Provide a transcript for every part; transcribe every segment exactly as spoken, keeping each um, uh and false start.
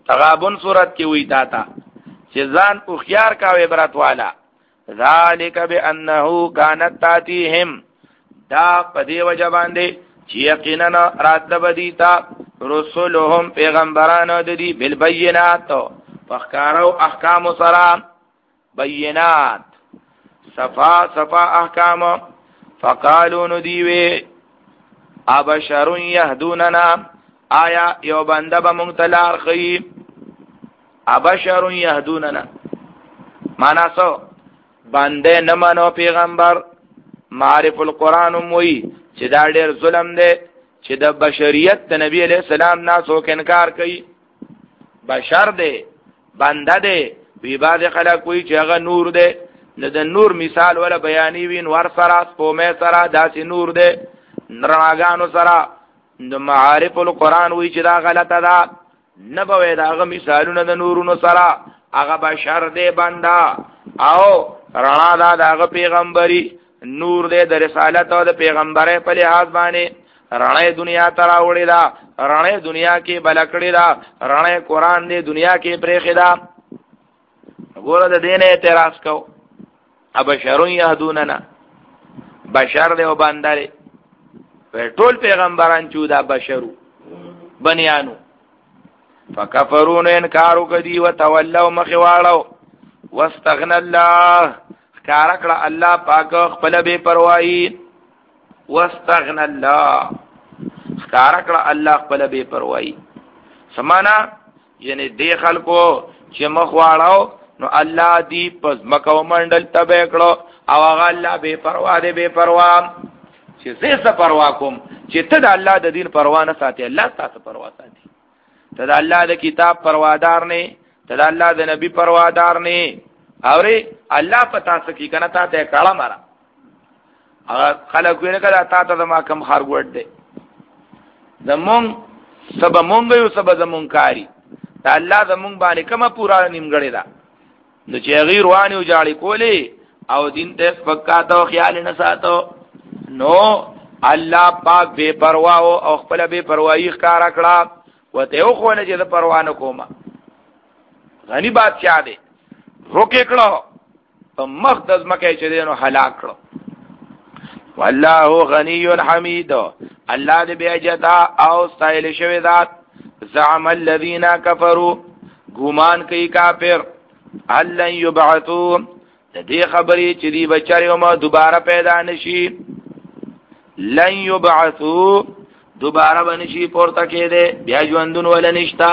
تغابن صورت کې وی تا تا چې ځان او خيار کا عبرت والا ذالک بانه كانت تاتيهم دا پدې وجه باندې چې یقینا راتل بدیتا رسولهم پیغمبرانو د دې بالبينات فخکارو احکام سره بینات صفا صفا احکام فقالوا ندیوی ابشر یهدوننا آیا یو بنده به مونتلار خی ابشر یهدوننا معنا سو بنده نمانو پیغمبر معرف القرآن موی چې دا ډیر ظلم دی چې د بشریت د نبی علیہ السلام نه څوک انکار کوي بشر دی بنده دی وی بعض خلک وی چې هغه نور دی نو د نور مثال ولا بیانی وین ور سره سپومه سره داسې نور دی نرماګانو سره د معارف القرآن وی چې دا غلطه ده نه به دا هغه مثالونه د نورونو سره هغه بشر دی بنده او رڼا دا د هغه پیغمبري نور دی د رسالت او د پیغمبره په لحاظ باندې رڼا دنیا ته راوړې ده رڼا دنیا کې بلکړې ده رڼا قرآن دی دنیا کې پرېښې ده ګوره د دین اعتراض کو ابشر یهدوننا بشر دی او بندره په ټول پیغمبران چې دا بشرو بنیانو فکفرون انکارو کدی وتولوا مخواړو واستغنى الله کارکړه الله پاک خپل بے پروايي واستغنى الله کارکړه الله خپل بے پروايي سمانا یعنی دې خلکو چې مخواړو نو الله دی پس مکو منډل تبه کړو او هغه الله بے پروا دی بے پروا چې زه څه پروا کوم چې ته د الله د دین پروا نه ساتي الله تاسو پروا ساتي ته د الله د کتاب پروادار نه ته د الله د نبی پروادار نه اوري الله پتا سکی کنه ته ته کاله مارا هغه خلک ویني کړه تا ته ما کم خار ګوډ دی زمون سبا مونږ یو سبا زمون کاری ته الله زمون باندې کومه پورا نیمګړی دا نو چې غیر وانی او جاړي کولی او دین ته فقاتو خیال نه ساتو نو الله پاک بے پروا او خپل بے پروايي ښکارا کړه وته یو خو نه چې د پروا نه کومه غنی بادشاہ دی روکې کړه په مخدز مکه چې دینو هلاک کړه والله غنی حمید الله دې بیا جتا او استایل شوی ذات زعم الذين كفروا ګمان کوي کافر الله یبعثو دې خبرې چې دی بچریو ما دوباره پیدا نشي لن یبعثو دوباره بنشي پورته کېده بیا ژوندون ول نشتا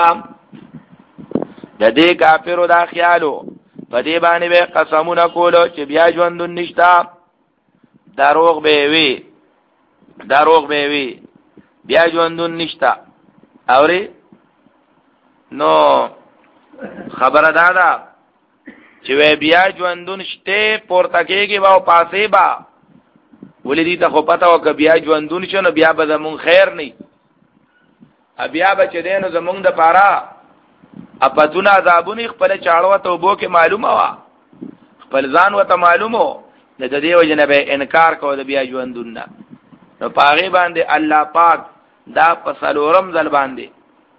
د دې کافرو دا خیالو په دې باندې به قسمونه کولو چې بیا ژوندون نشتا دروغ به وي دروغ به وي بیا ژوندون نشتا اوري نو خبره دا ده چې بیا ژوندون شته پورته کېږي او پاسې با ولې دې ته خو پته وکړه بیا ژوندون شنو بیا به زمون خیر نه بیا به چې دینو زمونږ د پاره اپتون عذابونی خپل چاړو ته وبو کې معلومه وا خپل ځان وته معلومو د دې وجنه به انکار کوو د بیا ژوندون نه نو پاغه باندې الله پاک دا په سلورم ځل باندې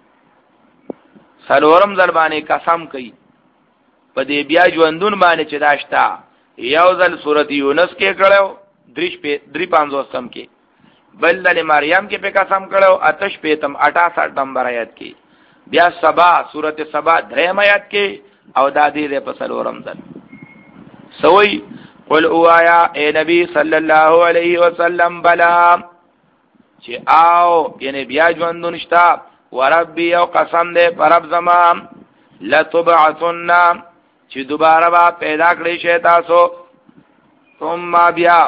سلورم ځل باندې قسم کوي په دې بیا ژوندون باندې چې داشتا یو ځل سورۃ یونس کې کړو دریش په دری پانزوستم کې بل د مریم کې په قسم کړو آتش پیتم اٹھاسٹھ نمبر آیت کې بیا سبا سورۃ سبا دریم آیت کې او د دې په سلورم ځل سوئی قل اوایا اے نبی صلی الله علیه وسلم بلا چې آو یعنی بیا ژوندون شتا وربی او قسم دې پر رب زمان لتبعثن چې دوباره با پیدا کړی شي تاسو ثم بیا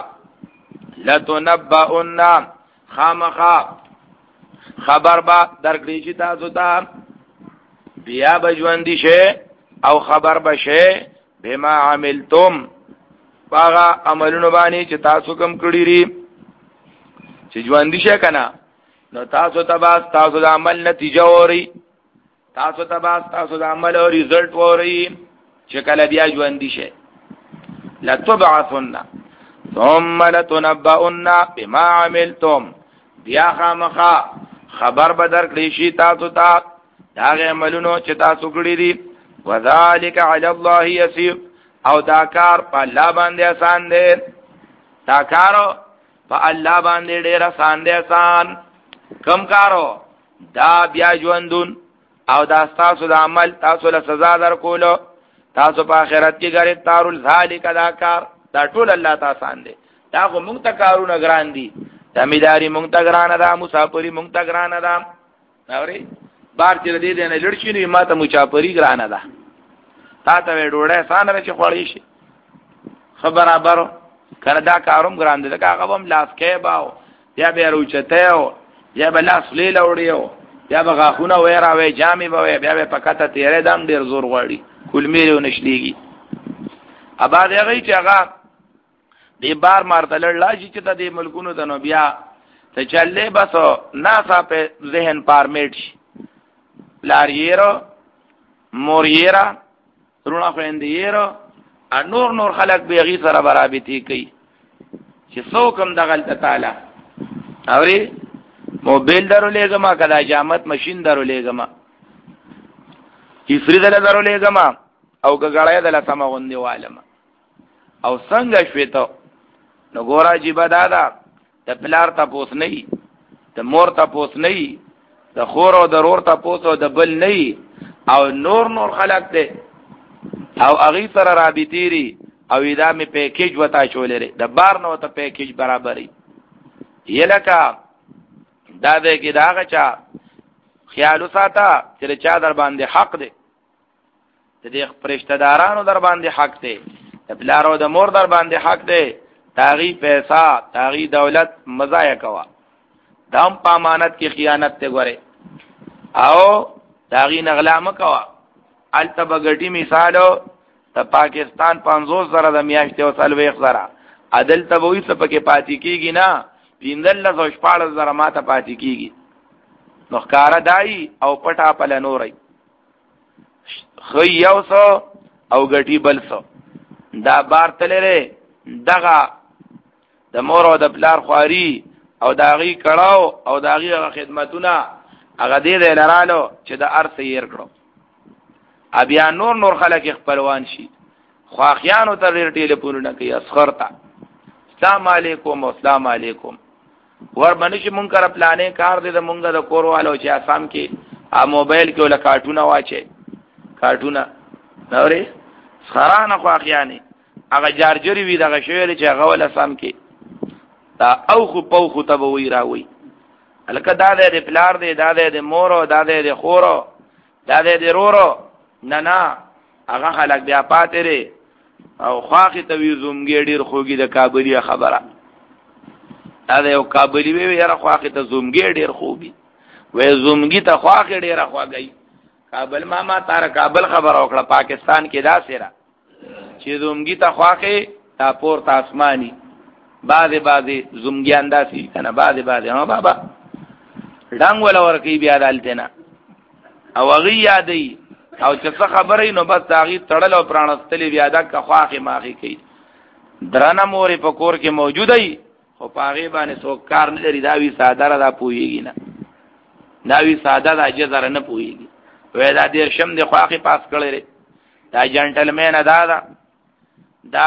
لتنبؤن خامخا خبر با درکړی شي تاسو ته بیا بجوندی شي او خبر بشه بما عملتم باغا عملونو باندې چې تاسو کوم کړی ری چې ژوندۍ شي کنه نو تاسو ته با تاسو د عمل نتیجه ووري تاسو ته با تاسو د عمل او ریزلټ ووري چې کله بیا ژوندۍ شي لتبعثن ثم لتنبؤن بما عملتم بیا خامخا خبر بدر کړی شي تاسو ته هغه عملونو چې تاسو کړی دي وذالک علی الله یسیر او دا کار په الله باندې آسان دی دا کارو په الله باندې ډیر آسان دی آسان کم کارو دا بیا ژوندون او دا تاسو د عمل تاسو له سزا درکولو تاسو په آخرت کې ګرفتار ذالک دا کار دا ټول الله تعالی آسان دی دا خو مونږ ته کارونه ګران دي تمیداری مونږ ته ګران ده مسافری مونږ ته ګران ده اوري بار چې دې دې نه لړشي نو ما ته مسافری ګران ده تا ته ډوړې سان رچ خوړی شي خبره برو کړه دا کاروم ګران دي دا هغه هم لاس کې باو یا به روچته او یا به لاس لیل وړیو یا به غاخونه وېرا وې جامې به بیا به پکته تیرې دم ډیر زور غړي کلمیرو نشلیږي ابا دغه چې هغه دی بار مارتل لاجی چې د ملکونو د نو بیا ته چلې بس ناسا په ذهن پارمیټ شي لاریرو موریرا رونه خويندېرو ا نور نور خلق به غي سره برابرۍ کوي چې څوکم د غلطه تعالی اوري موبایل درو لګما کدا جامت ماشين درو لګما کیفری دل درو لګما او ګړای دل سم غوندي والما او څنګه شویته نو ګورا جیبا دادا د پلار ته پوس نه د مور ته پوس نه د خور او ضرور ته پوس او د بل نه او نور نور خلق ته او اغي سره رابطيري او ادا می پیکیج وتا چولې د بار نو ته پیکیج برابرې یلکا دا دې کې داغه چا خیال وساته چې چا در باندې حق دی دې پرشتہ دارانو در باندې حق دی پلارو د مور در باندې حق دی تاغي پیسہ تاغي دولت مزایا کوا دام پامانت کی خیانت ته غره او تاغي نغلام کوا التبغټی مثالو ته پاکستان پنځوس زره د میاشتې او سلويخ زره عدل تبوي سپکه پاتې کیږي نه پیندل له شپاړس زره ماته پاتې کیږي نو ښکارا دای او پټا پل نوري خو یو سو او غټي بل سو دا بار تلره دغه د مور او د پلار خواري او داغي کړهو او داغي خدمتونه هغه دې لرالو چې د ارث یې کړو بیا نور نور خلک خپلوان شي خواخیانو ته ټلیفونونه کوي اسخرته السلام علیکم السلام علیکم ور باندې چې مونږ کار پلانې کار دې د مونږ د کوروالو چې اسام کې ا موبایل کې ول کارټونه واچي کارټونه نورې خرانه خواخیانه هغه جارجری وی دغه شویل چې هغه ول اسام کې دا او خو پو خو ته وی راوي الکه دا دې پلار دې دا دې مورو دا دې خورو دا دې رورو نه نه هغه خلک بیا پاتره او خواخي ته وی زومګي ډیر خوګي د کابلی خبره دا یو کابلی وی یاره خواخي ته زومګي ډیر خوبي وې زومګي ته خواخي ډیر خوګي کابل ماما تار کابل خبر اوکړه پاکستان کې دا سره چې زومګي ته خواخي تا پور تاسماني بعضی بعضی زومګي انداسي کنه بعضی بعضی ها بابا ډنګ ولا ورکی بیا دالتنه او غي یادې او چې څه خبرې نو بس تاغي تړل او پرانستلې بیا دا که خواخي ماخي کوي درانه مورې په کور کې موجود ای خو پاغي باندې څوک کار نه لري دا وی ساده را پويږي نه دا وی ساده دا جزر نه پويږي وې دا دې شم د خواخي پاس کړي دا جنټلمن ادا دا دا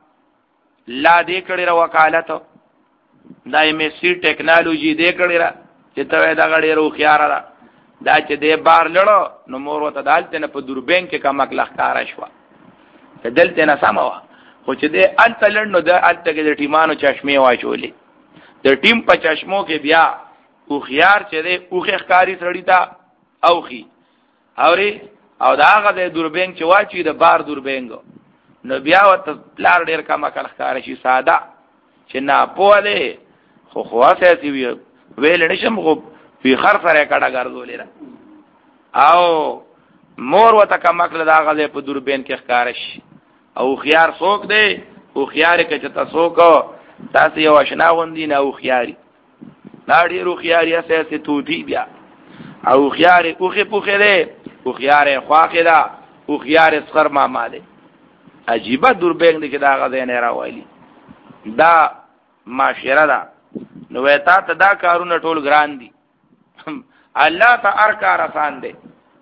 لا دې کړي را وکالت دا ایم ایس سی ټیکنالوژي دې کړي را چې ته دا غړي رو خيار را دا چې دې بار لړو نو مور وته دالته نه په دوربین کې کمک لخکاره شو ته دلته نه سموا خو چې دې انت لړنو د الته کې د ټیمانو چشمه واچولې د ټیم په چشمو کې بیا او خيار چې دې اوخه ښکاری سړی تا اوخي اوري او دا هغه د دوربین چې واچي د بار دوربین نو بیا وته پلار ډیر کمک لخکاره شي ساده چې نه پوهه خو خواصه سی ویل نشم خو په خر سره کډه ګرځولې را او مور وته کمکله دا غزه په دوربین کې ښکارش او خيار څوک دی او خيار کې چې تاسو کو تاسو یو آشنا غوندي نه او خياري دا ډیرو خياري اساسه توتی بیا او خيار اوخه پوخه دی او خيار خواخه دا او خيار اسخر ماما دی عجیبه دوربین دی چې دا غزه نه راوایلی دا معاشره دا نو وتا ته دا کارونه ټول ګران دي الله ته هر کار آسان دی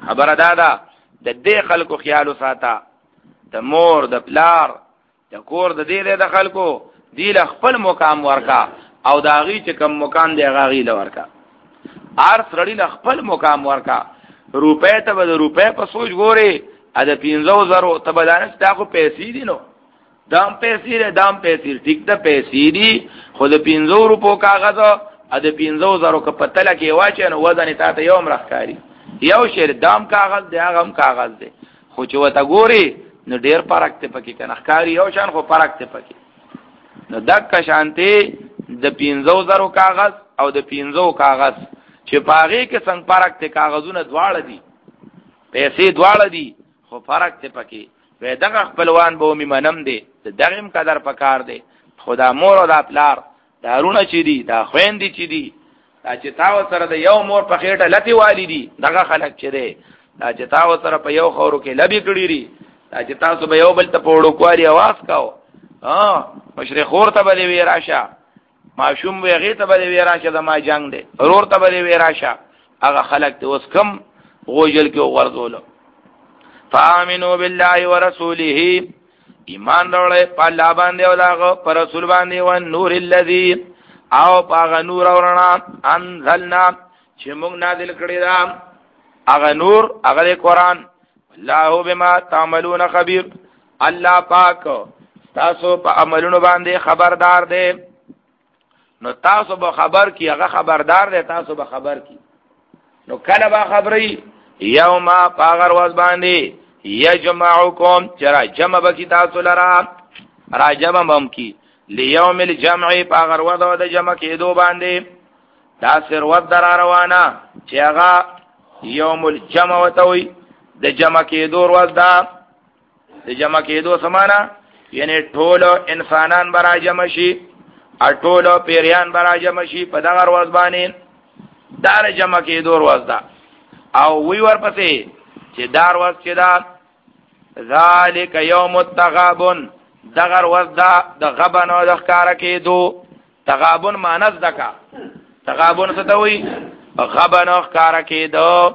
خبره دادا د دې خلکو خیال وساته د مور د پلار د کور د دې د خلکو دی له خپل مقام ورکا او داغي چې کم مقام دی غاغي له ورکا ار سړی له خپل مقام ورکا روپې ته به روپې په سوچ ګوري ا د پنځو زرو ته بدانه تا خو پیسې دي نو دام پیسې له دام پیسې ټیک ده پیسې دي خو د پنځو روپو کاغذ ا د پنځو زرو ک پتل کې واچې نو وزن تا ته یو مرخکاری یو شیر دام کاغذ دی هغه هم کاغذ دی خو چې وته ګوري نو ډیر فرق ته پکې کنه ښکاری یو شان خو فرق ته پکې نو دک شانتي د پنځو زرو کاغذ او د پنځو کاغذ چې پاغه کې څنګه فرق ته کاغذونه دواړه دي پیسې دواړه دي خو فرق ته پکې وې دغه خپلوان به می منم دي دغه قدر پکار دي خدا مور او د پلار دارونه چي دي دا خويندې چي دي دا چې تاسو سره د یو مور په خېټه لتی والدي دغه خلک چي دي دا چې تاسو سره په یو خورو کې لبي کړی دي دا چې تاسو به یو بل ته پوړو کواري आवाज کاو ها مشرق خور ته بلی وی راشه ماشوم وی غی ته بلی وی راشه د ما جنگ دی ورور ته بلی وی راشه هغه خلک ته اوس کم غوجل کې ورزول فامنوا بالله ورسوله ایمان راولې په الله باندې او داغه پر رسول باندې او نور الذی او پاغه نور اورنا انزلنا چې موږ نازل کړی دا هغه نور هغه قرآن الله بما تعملون خبير الله پاک تاسو په عملونو باندې خبردار دی نو تاسو به خبر کی هغه خبردار دی تاسو به خبر کی نو کله به خبري یوم پاغر واز باندې یجمعکم چرا جمع بکی تاسو لرا را جمع بم کی لیوم الجمع پاغر واز د جمع کېدو باندې دا سر ود در روانه چې هغه یوم الجمع وتوي د جمع کېدو ورځ دا د جمع کېدو سمانا یعنی ټول انسانان برا جمع شي او ټول پیریان برا جمع شي په دغه ورځ باندې دا جمع کېدو ورځ دا او وی ورپسې چې دار ورځ چې دا ذالک یوم التغابن دغه ورځ دا د غبن او د ښکارا کېدو تغابن مانس دکا تغابن څه ته وی غبن او ښکارا کېدو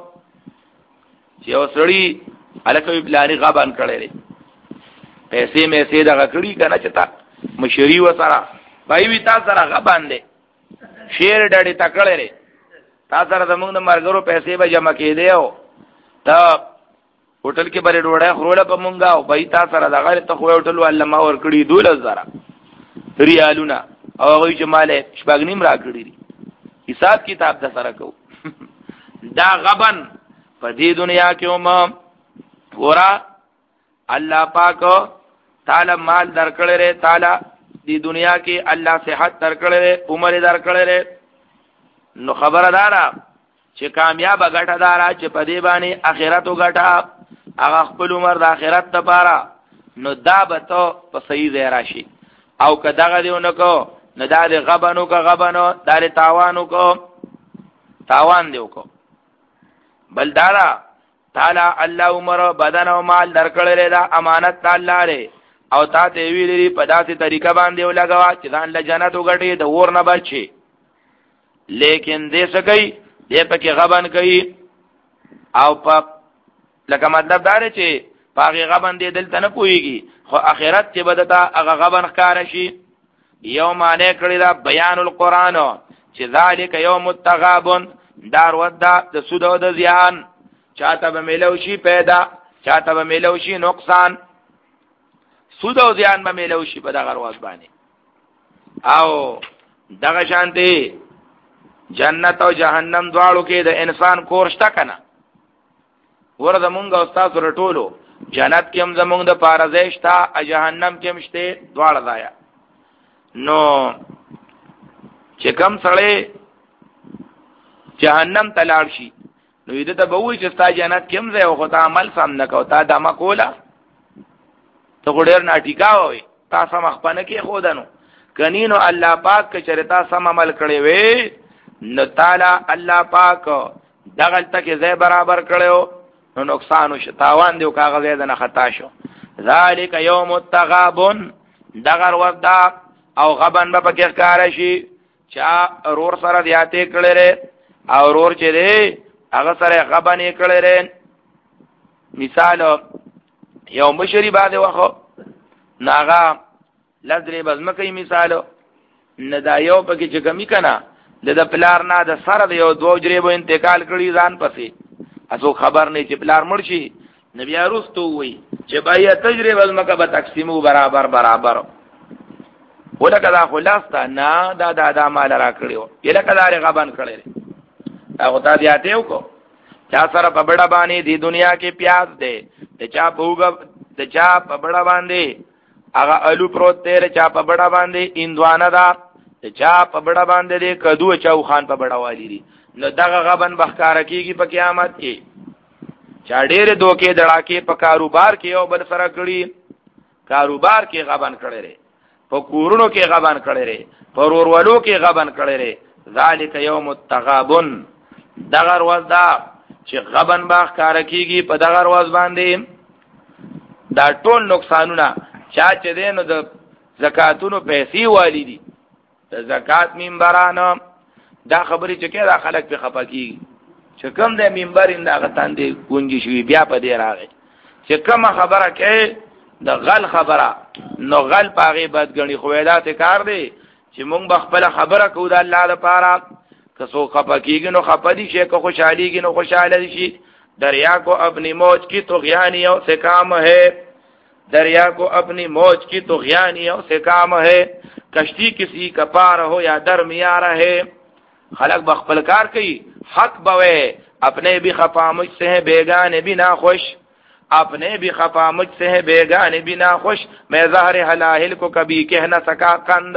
چې اوسړي الکوي بلاری غبن کړي پیسې مې سي دغه کړي کنه چې تا مشری و سره پای وی تا سره غبن دي شیر ډډې تکړه تا سره زمونږ د مرګرو پیسې به جمع کېدې او تا هوټل کې بری ډوړې خروله په مونږه او بای تا سره دغه ته خو هوټل ول ما ور کړی دولس زره ریالونه او هغه چې مال شپږنیم را کړی حساب کتاب د سره کو دا غبن په دې دنیا کې هم ورا الله پاک تعالی مال درکړې ره تعالی دې دنیا کې الله صحت درکړې ره عمر درکړې ره نو خبردارا چې کامیاب غټه دارا چې په دې باندې اخرت وګټه هغه خپل عمر د اخرت لپاره نو دا به ته په صحیح ځای راشي او کداغه دیونه کو نه دا د غبنو کا غبنو دار تاوانو کو تاوان دیو کو بلدارا تعالی الله عمر بدن او مال درکړل دا امانت الله لري او تا ته ویلې په داسې طریقه باندې ولګوا چې ځان له جنت وګټي د ور نه بچي لیکن دې سګي دې پکې غبن کوي او په لکه مطلب دا چې پاغي غبن دې دلته نه پويږي خو اخرت کې بدتا هغه غبن ښکار شي یوم انه کړی دا بیان القرآن چې ذالک یوم التغابن دار ودا د سود او د زیان چاته به ملو شي پیدا چاته به ملو شي نقصان سود او زیان به ملو شي په دغه ورځ باندې او دغه شانتي جنت او جهنم دواړو کې د انسان کورشته کنه ورته مونږ او تاسو رټولو جنت کې هم زمونږ د پارزښتا او جهنم کې هم شته دواړه ځای نو چې کوم سړی جهنم تلاړ شي نو دې ته به وایي چې ستا جنت کې هم ځای او خدای عمل سم نه کو تا دما کولا ته ډېر ناټیکا وای تا سم خپنه کې خودانو کنينو الله پاک که چرتا سم عمل کړي وي نو تعالی الله پاک دغه تک ځای برابر کړو نو نقصان او تاوان دیو کاغذ نه خطا شو ذالک یوم التغابن دغه وردا او غبن به پکې ښکار شي چا رور سره دیاته کړي او رور چې دی هغه سره غبن یې کړي مثال یو مشری باندې واخو ناغا لذرې بزمکې مثال نه دا یو پکې چې کمی کنه د پلار نه د سره د یو دوه جریبو انتقال کړي ځان پسې اسو خبر نه چې پلار مړ شي نبی ارستو وي چې بیا تجربه زمکه به تقسیمو برابر برابر ولکه دا خلاصه نه دا دا دا مال را کړیو یلکه دا غبن کړی هغه تا دیاته وکړو چا سره په بڑا باندې دی دنیا کې پیاز دی ته چا پوګ ته چا په بڑا باندې هغه الو پروت دی چا په بڑا باندې اندوانه دا ته چا په بڑا باندې دی کدو چا خان په بڑا والی دی نو دغه غبن بخکار کیږي په قیامت کې چا ډېر دوکې دړاکې په کاروبار کې او بل سره کړی کاروبار کې غبن کړي ری په کورونو کې غبن کړي ری په ورولو کې غبن کړي ری ذالک یوم التغابن دغه ورځ دا چې غبن باغ کار کیږي په دغه ورځ باندې دا ټول نقصانونه چا چې دینو د زکاتونو پیسې والی دي د زکات منبرانو دا خبرې چې کړه خلک په خپه کیږي چې کوم د منبر اندغه تاندې گونجي شوی بیا په دې راغی چې کوم خبره کوي د غل خبره نو غل پاغي بدګنی خویلات کار دی چې مونږ بخپل خبره کوو د الله لپاره که سو خپه کیږي نو خپه دي شي که خوشحاليږي نو خوشاله شي دریا کو اپنی موج کی طغیانیوں سے کام ہے دریا کو اپنی موج کی طغیانیوں سے کام ہے کشتی کسی کا پار ہو یا درمیان رہے خلق بخپل کار کوي حق بوے اپنے بھی خفا مجھ سے ہیں بیگانے بھی نا خوش اپنے بھی خفا مجھ سے ہیں بیگانے بھی نا خوش میں ظاہر حلاہل کو کبھی کہہ نہ سکا قند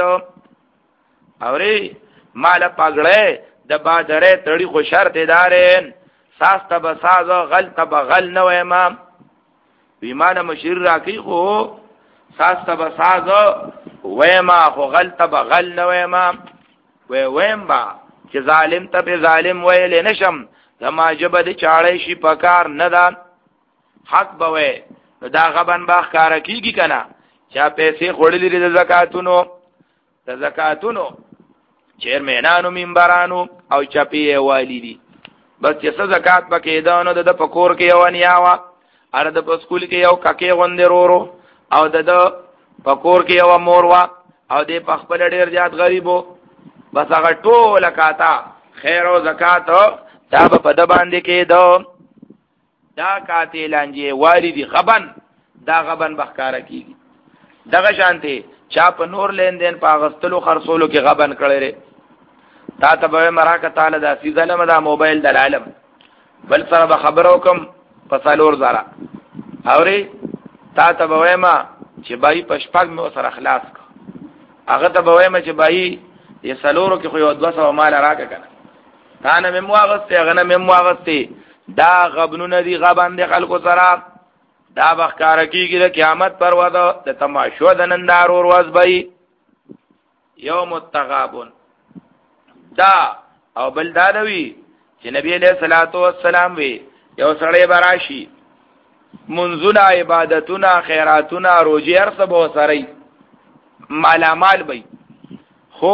اوری مال پگڑے دبا درے تڑی خوشر تدارین ساس تب ساز غل تب غل نو امام بیمان مشیر راکی خو ساس تب ساز ویما خو غل تب غل نو امام وی ویم با چې ظالم تب ظالم ویل نشم زما جبد چاړې شي پکار ندان حق بوي دا غبن باخ کار کیږي کنه چا پیسې خړلې د زکاتونو د زکاتونو چیرمنانو منبرانو او چپی والیدي بس چې زکات پکې دانو د پکور کې یو نیاوا ار د سکول کې یو ککې غوندې رورو او د پکور کې یو موروا او د پخپل ډیر زیات غریبو بس هغه ټول کاتا خیر او زکات دا په د باندې کې دو دا کاتې لانجه والیدي غبن دا غبن بخکار کیږي دغه شانته چا په نور لین دین په غستلو خرصولو کې غبن کړي تا ته به مراکه تعالی دا سی ظلم دا موبایل د عالم بل سره به خبرو کوم په سالور زرا اوري تا ته به ما چې بای پشپاک مې سره خلاص کو هغه ته به ما چې بای یې سالورو کې خو یو دوه سو مال راکه کنه تا نه مې مواغسته هغه نه مې مواغسته دا غبنونه دي غبن دي خلکو سره دا بخکار کیږي د قیامت پر ودا د تماشو د نندار اور واز بای یوم التغابن دا او بل دا دوی چې نبی علیہ الصلوۃ والسلام وی یو سړی براشي منزل عبادتنا خیراتنا روزي ارسب وسري مالا مال بای خو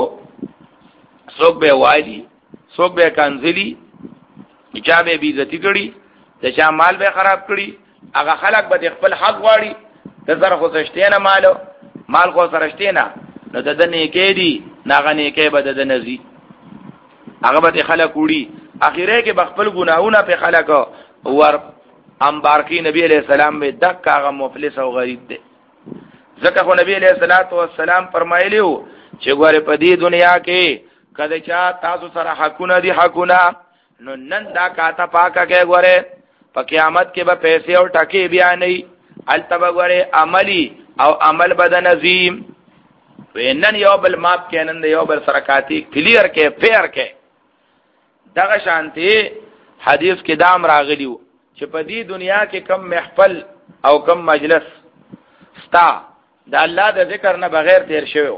څوک به والی څوک به کنزلی چا به بیزتی کړي د چا مال به خراب کړي هغه خلق به خپل حق واړي د زر خو سشتینه مالو مال خو سرشتینه نو د دنه کې دي ناغه نه کې به د نزي هغه به خلق وړي اخیره کې بخپل ګناهونه په خلق ور انبار کې نبی علیہ السلام به دک هغه مفلس او غریب دی ځکه خو نبی علیہ الصلوۃ والسلام فرمایلیو چې ګوره په دې دنیا کې کله چا تاسو سره حقونه دي حقونه نو نن دا کاته پاکه کې ګوره په قیامت کې به پیسې او ټکی بیا نه التبه ګوره عملی او عمل بدن عظیم وینن یو بل ماپ کې نن یو بل سرکاتی کلیر کې فیر کې دغه شانتی حدیث کې دام راغلیو چې په دې دنیا کې کم محفل او کم مجلس ستا د الله د ذکر نه بغیر تیر شوی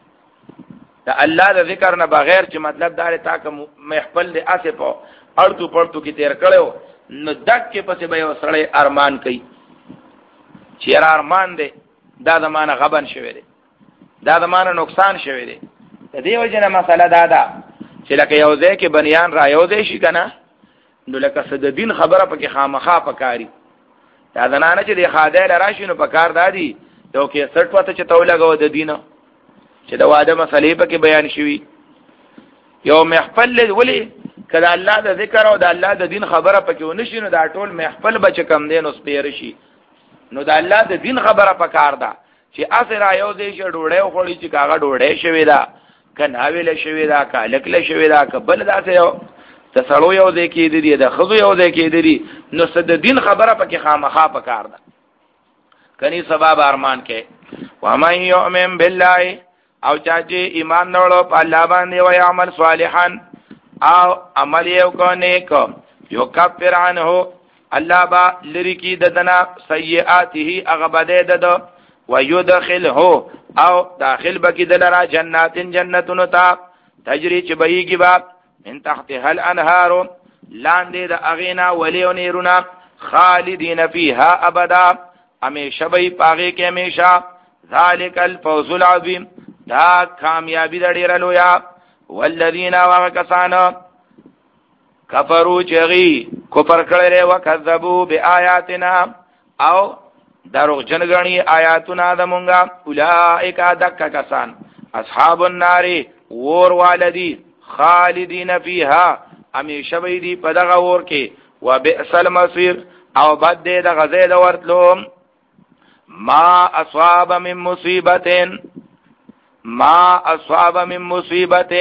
د الله د ذکر نه بغیر چې مطلب دا تا کوم محفل د اسه په اړتو پړتو کې تیر کړو نو دک کې پسې به یو سړی ارمان کوي چې ارمان دی دا زمانه غبن شوی دی دا زمانه نقصان شوی دی د دې وجه نه مسله دا ده چې لکه یو ځای کې بنیان را یو ځای شي کنه نو لکه صد دین خبره پکې خامخا پکاري دا زنانه چې د خاده لراشي نو په کار دادي یو کې سټ وته چې تولګو د دینه چې د واده مسلې په کې بیان شوي یو محفل ولی کله الله د ذکر او د الله د دین خبره پکې ونشي نو دا ټول محفل بچ کم دین اوس پیر شي نو د الله د دین خبره پکار ده چې اثر یو دې چې ډوړې خوړی چې کاغه ډوړې شوی دا کنه ویل شوی دا کالکله شوی دا کبل داسې یو تسړو یو دې کې دي د خزو یو دې کې دي نو صد دین خبره پکې خامخا پکار ده کني سبب ارمان کې و من يؤمن بالله او چا چې ایمان نوړو په الله باندې او عمل صالحا او عمل یو کو نیک یو کفر عنه الله با لری کی ددنا سیئاته اغبده دد و يدخله او داخل بکی دلرا جنات جنتون تا تجری چې بهيږي با من تحتها الانهار لاندې د اغینا ولیو نیرونا خالدین فیها ابدا همیشه به پاغه کې همیشه ذالک الفوز العظیم دا کامیابی د ډیر لویا والذین وکسان کفروا چغی کفر کړي وکذبوا بیااتنا او دروغ جنګنی آیاتنا د مونږه اولائک دک کسان اصحاب النار ور والدی خالدین فیها همیشه به دی په دغه ور کې وبئس المصير او بد د غزې د ورتلو ما اصاب من مصیبت ما اصاب من مصیبت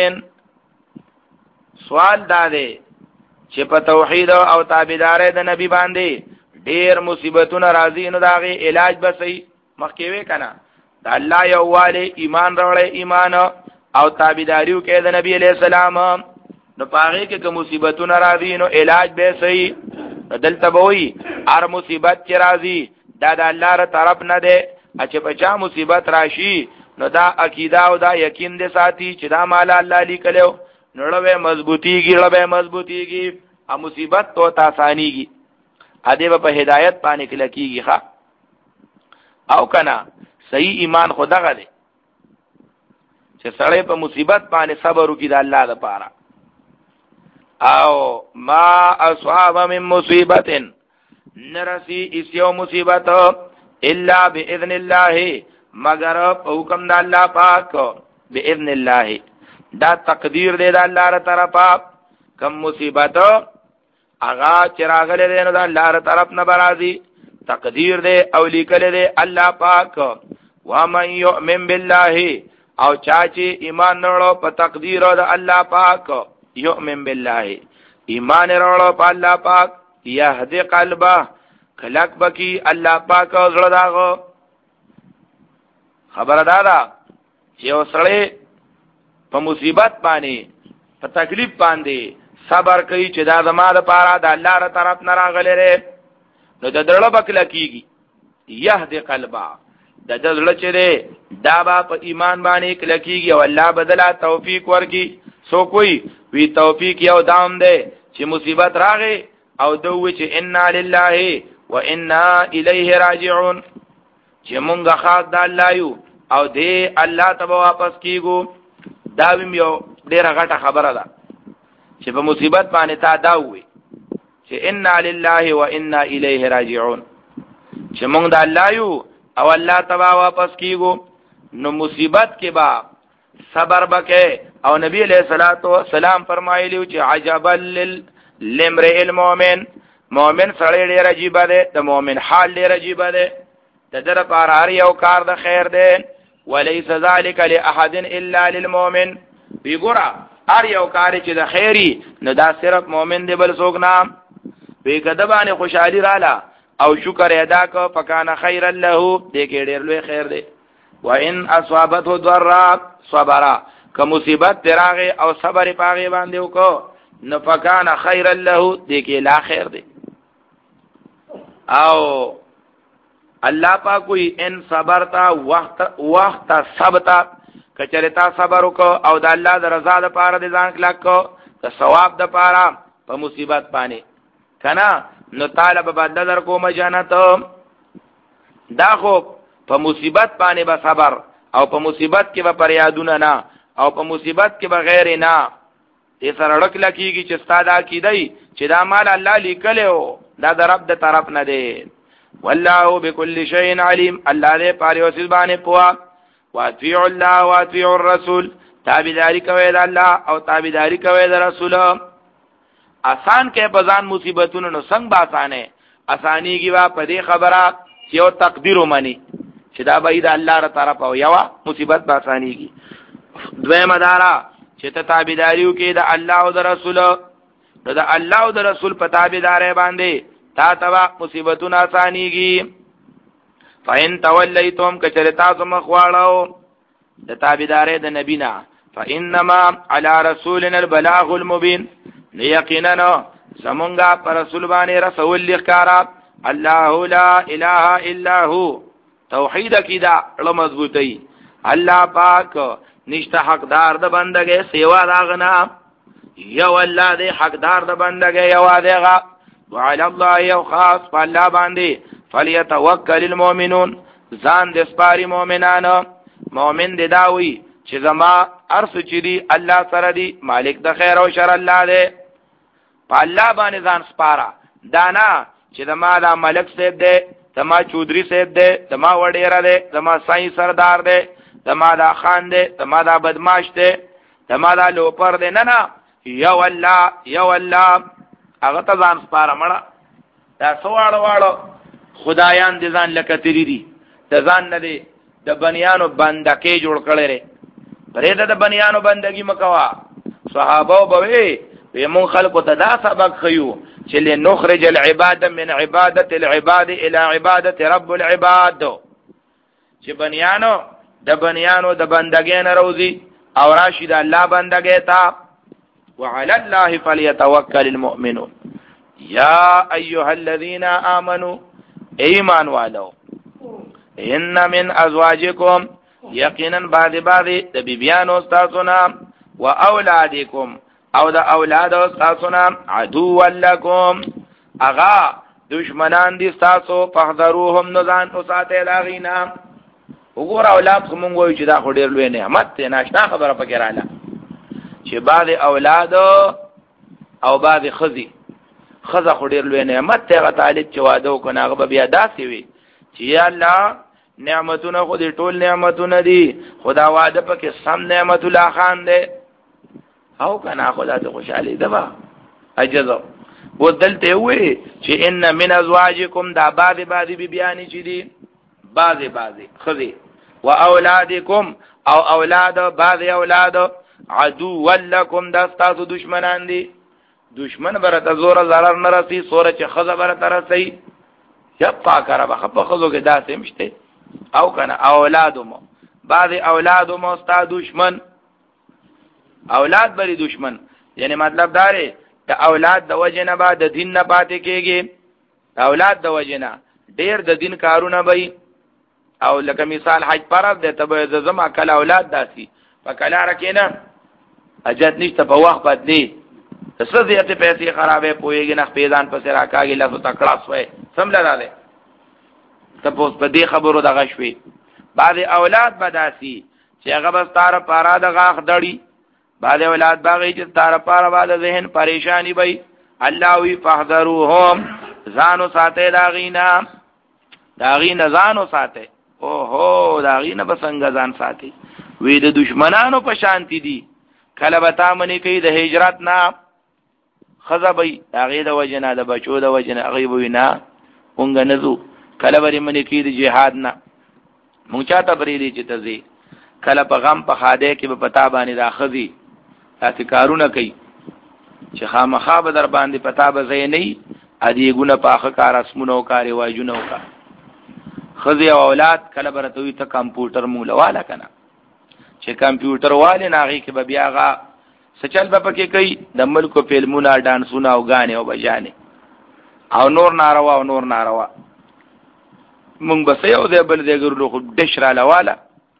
سوال داده چې په توحید او تابعدارۍ د نبی باندې ډیر مصیبتونه راځي نو داغه علاج بسې مخکې وې کنه د الله یو والي ایمان راوړې ایمان او تابعداریو کې د نبی علیہ السلام نو پاره کې کوم مصیبتونه راځي نو علاج به صحیح دلته بوي هر مصیبت چې راځي دا د الله تر طرف نه ده چې بچا مصیبت راشي نو دا عقیده او دا یقین دې ساتي چې دا مال الله لیکلو نړوي مضبوطیږي لړوي مضبوطیږي ا مصیبت تو آسانیږي ا دې په هدایت باندې کله کیږي ښا او کنا صحیح ایمان خدا غلي چې سړی په مصیبت باندې صبر وکړي د الله لپاره او ما اصحاب من مصیبت نرسی اس یو مصیبت الا باذن الله مگر په حکم د الله پاک باذن الله دا تقدیر دی د الله تر طرفه کم مصیبت اغا چراغله دی نو د الله تر طرف نه برازي تقدیر دی او لیکل دی الله پاک و من یؤمن بالله او چا چې ایمان وروړو په تقدیر د الله پاک یؤمن بالله ایمان وروړو په الله پاک یهدی قلبه خلق بکی الله پاک زړه داغو خبره دادا چې وسړی په مصیبت باندې په تکلیف باندې صبر کوي چې دا زما لپاره د الله تر طرف نه راغلی ری نو د درړه بکله کیږي یهدی قلبه د دزړه چې دی دا با په ایمان باندې کله کیږي او الله بدلا توفیق ورکي سو کوئی وی توفیق یو دام دی چې مصیبت راغی او دوی چې انا لله و انا الیه راجعون چې مونږه خاص د الله یو او دې الله ته واپس کیګو دا ویم یو ډیره غټه خبره ده چې په مصیبت باندې تا دا وي چې انا لله و انا الیه راجعون چې مونږ د الله یو او الله ته واپس کیګو نو مصیبت کې با صبر بکې او نبی علیہ الصلوۃ والسلام فرمایلی چې عجبا للمرئ المؤمن مؤمن سره ډیر عجیب دی د مؤمن حال ډیر عجیب دی د در پر هر یو کار د خیر دی وليس ذلك لاحد الا للمؤمن بیګورا هر یو کار چې د خیری نو دا صرف مؤمن دی بل څوک نه به کدبانه خوشحالي رااله او شکر ادا کو فکان خیر له دې کې ډیر لوی خیر دی وان اصابته ضراء صبر که مصیبت دراغه او صبر پاغه باندې وکړو نو فکان خیر له دې کې لا خیر دی او الله پاک کوئی ان صبرتا وقت وقت ثبتا کچرتا صبر وکړو او د الله د رضا لپاره د ځان کلک کو د ثواب د لپاره په مصیبت باندې کنا نو طالب بدل در کوم جنت دا خو په مصیبت باندې به صبر او په مصیبت کې به پریادونه نه او په مصیبت کې به غیر نه دې سره ړک لکېږي چې ستاده کیدی چې دا مال الله لیکلو دا د رب د طرف نه دی والله بكل شيء عليم الله دې پاره اوسې باندې پوا واطيع الله واطيع الرسول تابعداري کوي د الله او تابعداري کوي د رسول آسان کې بزان مصیبتونو نو څنګه آسانه آسانی کی وا په دې خبره چې او تقدیر ومني چې دا به د الله تر طرف او یوا مصیبت به آسانی کی دوی مدارا چې ته تابعداریو کې د الله او د رسول نو د الله او د رسول په تابعداري باندې تا توا مصیبتونه آسانیږي فإن تولیتم کچرتا سم خواړو د تابعداري د نبینا فإنما على رسولنا البلاغ المبين ليقيننا زمونږه پر رسول باندې رسول لخکارا الله لا اله الا هو توحید کیدا له مضبوطی الله پاک نشته حقدار د بندګي سیوا داغنا یو الله دې حقدار د بندګي یو دغه وعلى الله یو خاص په الله باندې فليتوکل المؤمنون ځان د سپاری مؤمنانو مؤمن دې داوي چې زما ارث چې دی الله سره دی مالک د خیر او شر الله دې په الله باندې ځان سپارا دانا چې زما دا ملک صاحب دې زما چودري صاحب دې زما وډیره دې زما سائی سردار دې زما دا خان دې زما دا بدمعاش دې زما دا لوپر دې نه نه یو الله یو الله هغه ته ځان سپاره مړه دا سواړه واړو خدایان دې ځان لکه تیری دي د ځان نه دي د بنیانو بندکې جوړ کړي لري پرې د بنیانو بندګي مکوا صحابه بوي به مون خلکو ته دا سبق خيو چې لنخرج العباد من عبادة العباد الى عبادة رب العباد چې بنیانو د بنیانو د بندګۍ نه روزي او راشد الله بندګۍ تا وعلى الله فليتوكل المؤمنون يا ايها الذين امنوا ایمان والو ان من ازواجكم یقینا بعد بعد د بیبیانو استاسونا و اولادکم او د اولاد استاسونا عدو لكم اغا دشمنان دي استاسو فحذروهم نزان اوساته لاغینا وګور اولاد کوم وایي چې دا خډیر لوی نعمت ته ناشنا خبره پکې رااله چې بعد اولاد او بعد خزي خزه خډیر لوی نعمت ته غتالب چې واده وکنه هغه بیا داسي وي چې یا الله نعمتونه خو دې ټول نعمتونه دي خدا واده پکې سم نعمت الله خان دې او کنه خدا ته خوشالي ده اجازه ودلته وي چې ان من ازواجکم دا بعد بعد بی بیان چي دي بعض بعض خزي واولادکم او اولاد بعض اولاد عدو ولکم دستاسو دشمنان دي دشمن برته زور zarar نه رسي سوره چې خزه برته رسي یبقى کرا بخپ خزو کې داسې مشته او کنه اولادم بعض اولادم استا دشمن اولاد بری دشمن یعنی مطلب داره ته اولاد د وجنه بعد د دین نه پاتې کېږي اولاد د وجنه ډیر د دین کارونه وي او لکه مثال حج فرض ده ته زما کله اولاد داسي فکلا رکینا اجت نشته په وخت بدلی سزیته پیسې خرابې پويږي نه پیدان پس راکاږي لاسو تکړه سوې سم لراله ته په دې خبرو دغه شوي بعد اولاد بداسي چې هغه بس تار پارا د غاخ دړي بعد اولاد باغی چې تار پارا بعد ذهن پریشانی وي الله وی فحذروهم زانو ساته داغینا داغینا زانو ساته او هو داغینا بسنګ ځان ساتي وی د دشمنانو په شانتی دي کله به تامنی کوي د هجرت نه خزبې هغه د وجنه د بچو د وجنه هغه وینا اونګ نزو کله به منی کوي د جهاد نه مونږ چاته بریدي چې تزي کله په غم په خاده کې په پتا باندې راخذي تاسو کارونه کوي چې خامخا به در باندې پتا به زې نه ادي ګونه پاخه کار اسمنو کار واجونو کا خزي او اولاد کله برته ته کمپیوټر مولواله کنه چې کمپیوټر والے ناغي کې به بیاغه سچل به پکې کوي د ملکو فلمونه ډانسونه او غانې او بجانې او نور ناروا او نور ناروا مونږ بس یو دې بل دې ګرلو خو دشرا لواله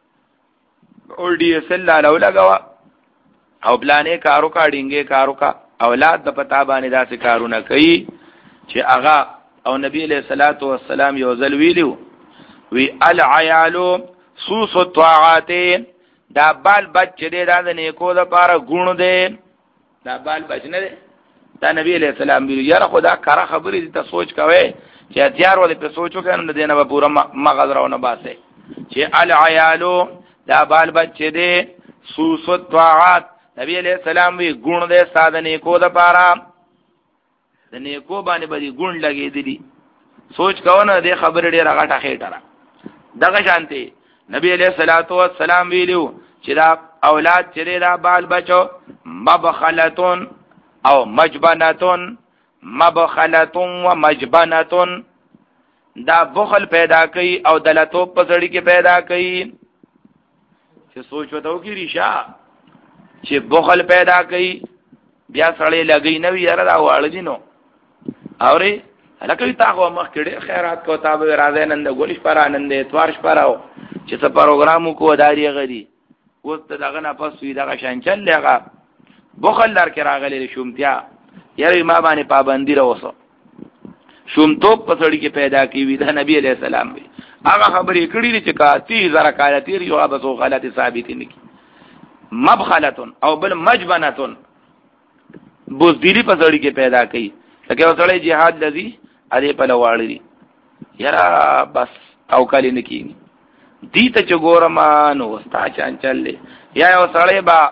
او ډي اس ال لا لګوا او پلانې کارو کا ډینګې کارو کا اولاد د پتا باندې داسې کارونه کوي چې اغا او نبی له صلوات و سلام یو ځل ویلو وی العیالو سوس الطاعات دا بال بچ دې دا د نیکو لپاره ګونو دې دا بال بچ نه دې دا نبی علیہ السلام ویل یاره خدا کار خبرې ته سوچ کوي چې اتیار ولې په سوچو کنه د دینه به پورا مغز راونه باسه چې العیالو دا بال بچ دې سوس الطاعات نبی علیہ السلام وی ګون دې ساده نیکو د پاره د نیکو باندې باندې ګون لګېدلی سوچ کوونه دې خبرې ډېر غټه خېټه دغه شانتي نبی علیہ الصلوۃ والسلام ویلو چې دا اولاد چې دا بال بچو مبخلتون او مجبنتون مبخلتون و مجبنتون دا بخل پیدا کوي او دلتو په سړی کې پیدا کوي چې سوچ وته وکړي ریشا چې بخل پیدا کوي بیا سړی لګي نه وی یاره دا واړ دي نو اوري هلکه تا خو مخ کړي خیرات کو تا به راځي نن د ګولش پر آنند اتوار شپراو چې څه پروګرامو کو داری غدي اوس دغه نه پس وی دغه شانچل لغه بخل در کې راغلي شومتیا یاره ما باندې پابندی راوسو شومتوب په سړی کې پیدا کیوي د نبی علیہ السلام وی هغه خبرې کړي چې کاتی زرا کالتیر یو به سو غلط ثابت نه کی مبخلتون او بل مجبنتون بوزدلی په سړی کې پیدا کړي لکه وسړی jihad لذي اړې په لواړي یاره بس او کلی نه کی دي ته چګورما نو ستا چانچلې یا یو سړی با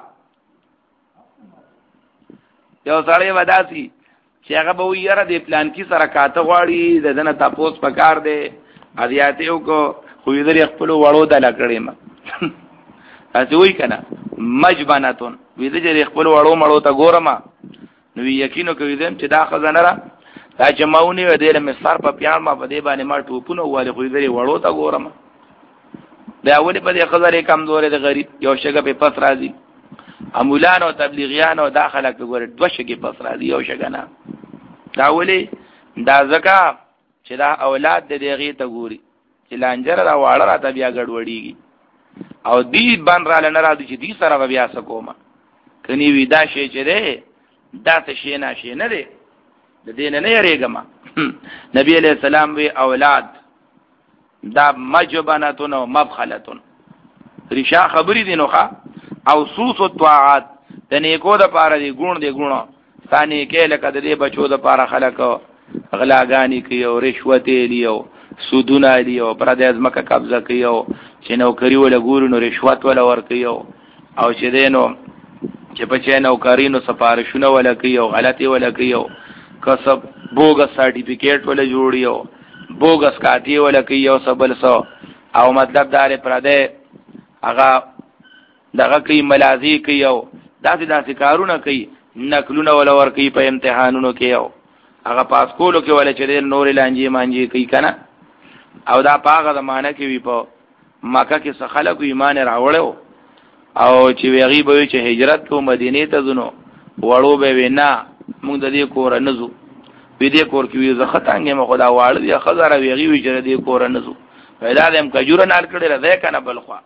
یو سړی وداسي چې هغه به ویره د پلان کې سره کاته غواړي د دنه تاسو پکار دی اذیاته یو کو خو یې درې خپل وړو د لکړې ما تاسو وی کنه مجبنتون وې دې خپل وړو مړو ته ګورما نو یقینو کوي دم چې دا خزانه را دا جمعونی و دې له مصر په پیار ما په دې باندې ما ټوپونه واله خو دې وړو ته ګورما دا اولی په دې خزرې کمزورې د غریب یو شګه په پس راځي امولان او تبلیغیان او داخله کې ګوره دوه شګې پس راځي یو شګه نه دا اولی دا زکا چې دا اولاد د دېغې ته ګوري چې لانجر را واړه را ته بیا ګډوډیږي او دې باندې را لنه را دي چې دې سره بیا سکوما کني وی دا شی چې ده دا څه شی نه شي نه ده د دین نه یریګم نبی علیہ السلام وی اولاد دا مجبنتون او مبخلتون ریشا خبرې دي نوخه او سوس الطاعات د نیکو د پاره دی ګون دی ګونو ثاني کې لکه د دې بچو د پاره خلک غلاګانی کوي او رشوت لیو سودونه لیو پر دې ازمکه قبضه کوي او چې نوکری ولا ګورو نو رشوت ولا ور کوي او چې دینو چې په چې نوکرینو سفارښونه ولا کوي او غلطي ولا کوي او کسب بوګس سرټیفیکیټ ولا جوړي او بوګس کاتی ولا کوي او سبل سو او مطلب دار پر دې هغه دغه کوي ملازی کوي او داسې داسې کارونه کوي نقلونه ولا ور کوي په امتحانونو کې او هغه پاس کولو کې ولا چې نور لانجی مانجی کوي کنه او دا پاغه زمانہ کې وی په مکه کې څخه خلکو ایمان راوړو او چې ویغي به چې هجرت کو مدینه ته ځنو وړو به وینا موږ د دې کور نه زو وی دې کور کې وی زخه تانګه مخ دا واړ دي خزر ویغي وی چې دې کور نه زو پیدا دې کجوره نال کړي راځي کنه بلخوا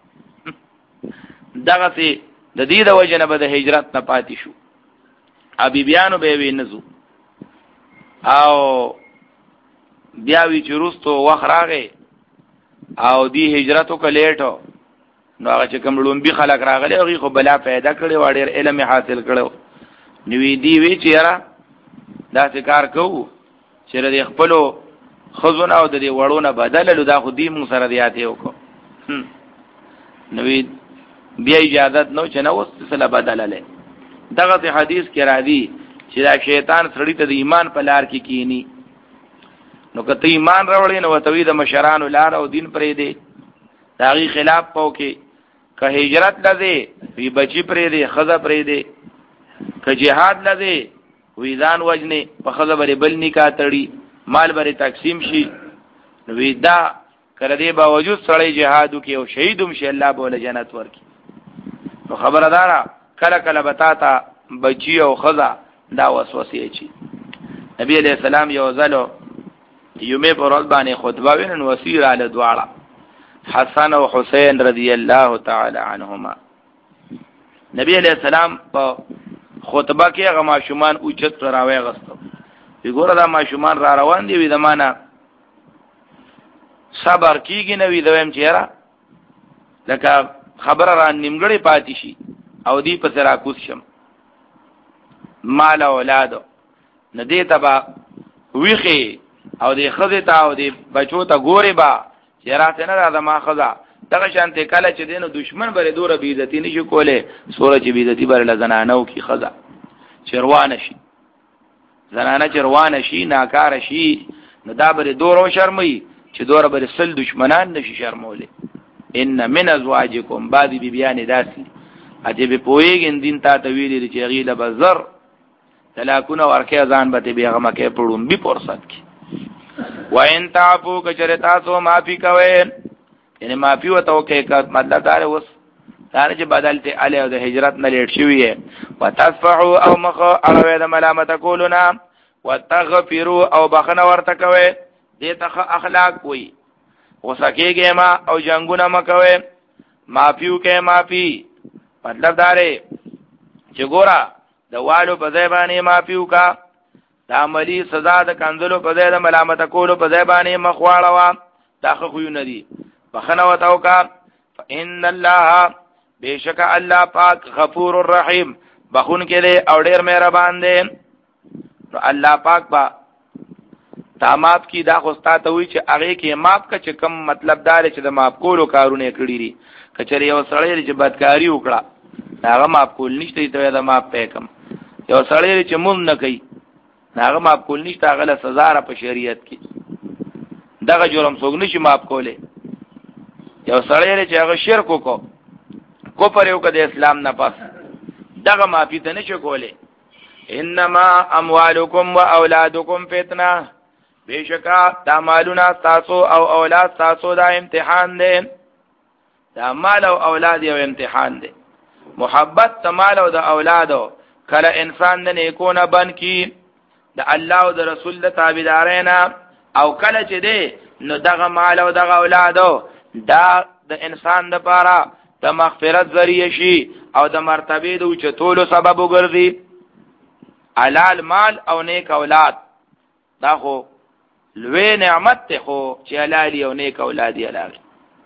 دغه سي د دې د وجنه به د هجرت نه پاتې شو ابي بیانو به وی نزو او بیا وی چروستو وخراغه او دی هجرتو کلیټو نو هغه چې کوم لومبي خلک راغلي هغه خو بلا پیدا کړي وړ علم حاصل کړو نو وی دی وی چې را دا څه کار کوو چې د خپل خزونه او د وړونه بدللو دا خو دی مون سره دیاته وکړو نو وی بیا اجازه نو چې نو وسله بدلله دغه حدیث کې را دي چې دا شیطان سړی ته د ایمان په لار کې کینی نو کته ایمان راوړې نو توحید مشران لار او دین پرې دی داغي خلاف پاو کې که هجرت لذي وی بچی پرې دی خزه پرې دی که جهاد لذي وی ځان وجنه په خزه بری بل نکاح تړي مال بری تقسیم شي نو وی دا کړه دی باوجود سړی جهاد کوي او شهیدوم شي الله بوله جنت ورکي نو خبردارا کله کله بتاتا بچی او خزه دا وسوسه چی نبی علیہ السلام یو ځلو یومه پر ورځ باندې خطبه وینن وسیر علی دواړه حسن او حسین رضی الله تعالی عنهما نبی علیہ السلام په خطبه کې هغه ماشومان اوچت راوي غستو وګوره دا ماشومان را روان دي وې زمانہ صبر کیږي نو ویم چیرې لکه خبر را نیمګړی پاتې شي او دی په سره کوس شم مال اولاد ندی تبا ویخي او دې خزه ته او دې بچو ته ګوري با چې راته نه راځه ما خزا دغه شانته کله چې دینو دشمن بره دوره بی عزتی نشي کوله سوره چې بی عزتی بره لزنانو کی خزا چروان شي زنانه چروان شي ناکار شي نو دا بره دورو شرمي چې دوره بره سل دشمنان نشي شرموله ان من ازواجکم بعد بی بیان داسي اته به پويګن دین تا ته ویلي چې غیله بزر تلاکونه ورکه ځان به به مکه پړون به فرصت کی وان تعفو کچرتا سو معافي کوي یعنی معافي وته کې کا مطلب دا اوس دا چې بدلته علی او د هجرت نه لیټ شوی وتصفحوا او مخ اړوي د ملامت کولنا وتغفروا او بخنه ورته کوي دې ته اخلاق وي وسکیږي ما او جنگونه مکوي معافیو کې معافي مطلب دا لري چې ګورا د والو په ځای باندې معافیو کا د عملی سزا د کنځلو په ځای د ملامت کولو په ځای باندې مخواړه وا دا خو یو ندي بخنه وتاو کا فان الله بیشک الله پاک غفور الرحیم بخون کې او ډیر مهربان دی نو الله پاک با تامات کی دا خوستا ته وی چې هغه کې ماپ کا چې کم مطلب دار چې د ماپ کولو کارونه کړی دي کچری یو سړی چې بدکاری وکړه هغه ماپ کول نشته ته دا ماپ پېکم یو سړی چې مون نه کوي هغه ماپ کول نشته هغه له سزا را په شریعت کې دغه جرم څوک نشي ماپ کوله یو سړی چې هغه شرک وکړو کو پر یو کده اسلام نه پاس دغه معافی ته نشي کوله انما اموالکم واولادکم فتنه بیشکا دا مالونا تاسو او اولاد تاسو دا امتحان دی دا مال او اولاد یو امتحان دی محبت د مال او د اولادو کله انسان د نیکونه بن کی د الله او د رسول د تابعدارینا او کله چې دی نو دغه مال او دغه اولادو دا د انسان د پاره د مغفرت ذریعہ شي او د مرتبه د اوچتولو سبب وګرځي حلال مال او نیک اولاد دا خو لوی نعمت ته خو چې حلال او نیک اولاد یې لاغي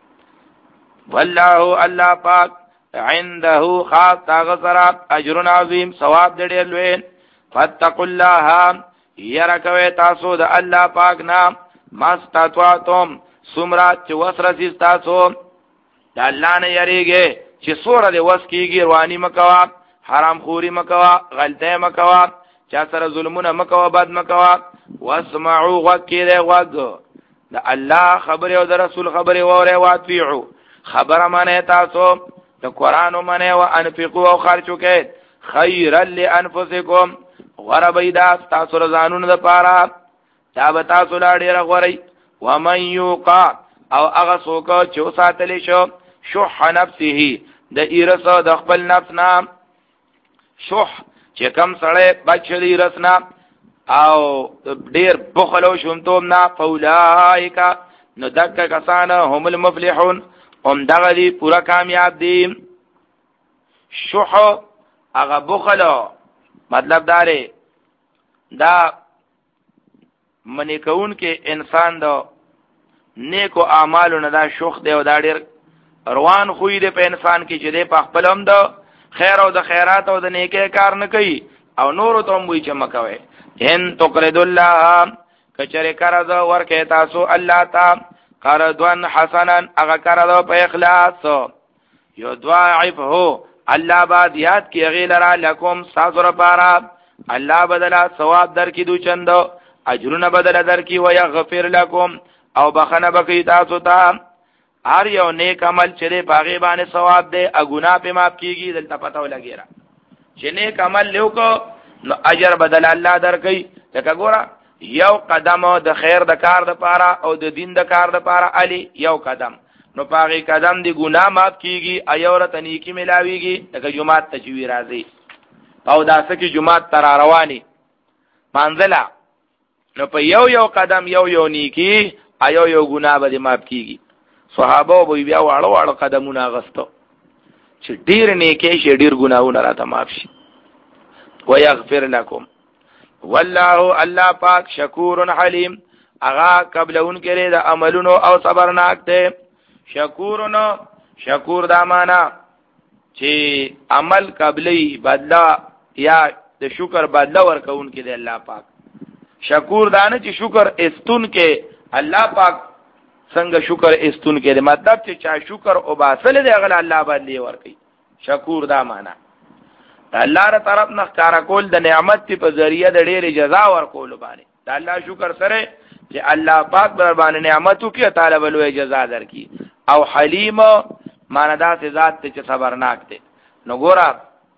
والله الله پاک عنده خاص تاغسرا اجر عظیم ثواب دې لوی فتقوا الله يرکوي تاسو د الله پاک نام مستطاعتم سمرات چې وسرسي تاسو د الله نه یریږي چې سوره دې وس کیږي رواني مکوا حرام خوري مکوا غلطه مکوا چا سره ظلمونه مکوا بد مکوا واسمعوا وکیله وغ د الله خبره او د رسول خبره وره واطيعوا خبره مانه تاسو د قران مانه او انفقوا او خرچو کې خيرا لانفسکم غربیدا تاسو رضانون د پاره دا به تاسو لا ډیر غوري ومن يوقع او هغه څوک چې ساتلی شو شح نفسه د ایرسو د خپل نفس نام شح چې کم سړی بچی رسنا او ډیر بخلو شومتوم نا فولائک نو دک کسان هم المفلحون هم دغه دی پورا کامیاب دي شح هغه بخلو مطلب داره دا منی کون کې انسان دا نیکو اعمالو نه دا شوخ دی او دا ډیر روان خوې دی په انسان کې چې دی په خپل هم دا خیر او د خیرات او د نیکه کار نه کوي او نور ته هم وی چې مکوي ان تقرض الله کچره قرض ورکه تاسو الله تا قرضن حسنا هغه قرض په اخلاص یو ضاعف هو الله با دیات کی غیلرا لکم سازر پارا الله بدلا ثواب در کی دو چندو اجرونه بدل در کی و یغفر لكم او بخنه بکی تاسو ته هر یو نیک عمل چې باغی باندې ثواب دی ا ګناه په معاف کیږي دلته پتاو لګیرا چې نیک عمل لیو کو نو اجر بدل الله در کوي لکه ګورا یو قدم د خیر د کار د پاره او د دین د کار د پاره علی یو قدم نو پاغي قدم دی ګناه معاف کیږي ایور ته نیکی ملاویږي لکه جمعات ته چوي راځي او داسه کی جمعات تر رواني منزله نو په یو یو قدم یو یو نیکی ایو یو ګناه به معاف کیږي صحابه وو بیا واړو واړو قدمونه غستو چې ډیر نیکی شي ډیر ګناونه راته معاف شي ويغفر لكم والله الله پاک شکور حلیم اغا قبلون کړي د عملونو او صبرناک ته شکورونو شکور دا معنا چې عمل قبلی بدلا یا د شکر بدلا ورکون کې دی الله پاک شکور دانه چې شکر استون کې الله پاک څنګه شکر استون کې مطلب چې چا شکر او باصل دی غل الله باندې ورکي شکور دا معنا الله تعالی طرف نه کار کول د نعمت په ذریعہ د ډېر جزا ورکول باندې د الله شکر سره چې الله پاک بر باندې نعمتو کې تعالی ولوي جزا درکې او حلیم معنا دا ذات ته چې صبرناک دی نو ګورا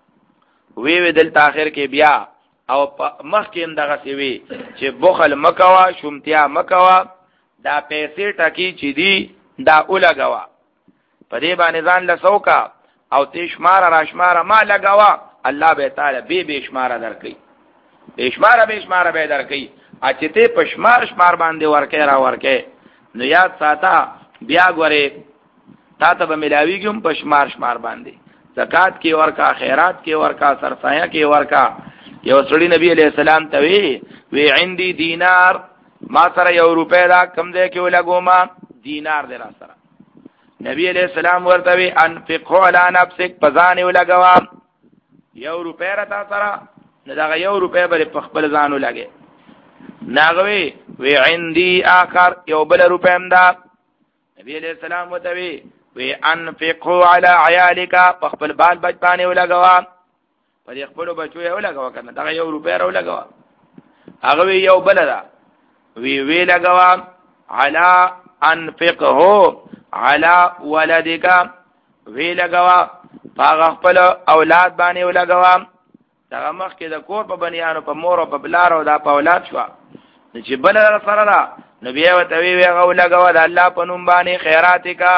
وی وی دل تاخر کې بیا او مخکې دغه سی وی چې بخل مکوا شومتیا مکوا دا پیسې ټکی چې دی دا اولګوا په دې باندې ځان لسوکا او تشمار راشمار ما لګوا الله به تعالی به به شمار درکې به شمار به شمار به درکې اچ ته پشمار شمار باندې ورکې را ورکې نو یاد ساته بیا غره تا ته به ملاویږم پشمار شمار باندې زکات کې ورکا خیرات کې ورکا سرسایه کې ورکا یو سړی نبی علیہ السلام ته وی وی عندي دینار ما سره یو روپے دا کم دی کې ولګوما دینار دی را سره نبی علیہ السلام ورته وی انفق علی نفسک پزان ولګوا یو روپے را تا سره نه دا یو روپے بل په خپل ځانو لګي ناغوی وی عندي اخر یو بل روپے امدا نبی علیہ السلام ورته وی وی انفقوا علی عیالک خپل بال بچ باندې ولګوا په خپل بچو یې ولګوا کنه دا یو روپیا را ولګوا هغه یو بل دا وی وی لګوا علی انفقه علی ولدک وی لګوا هغه خپل اولاد باندې ولګوا دا مخ کې د کور په بنیانو په مور او په بلار او دا په اولاد شو چې بل سره دا نبی او توی وی هغه لګوا د الله په نوم باندې خیرات کا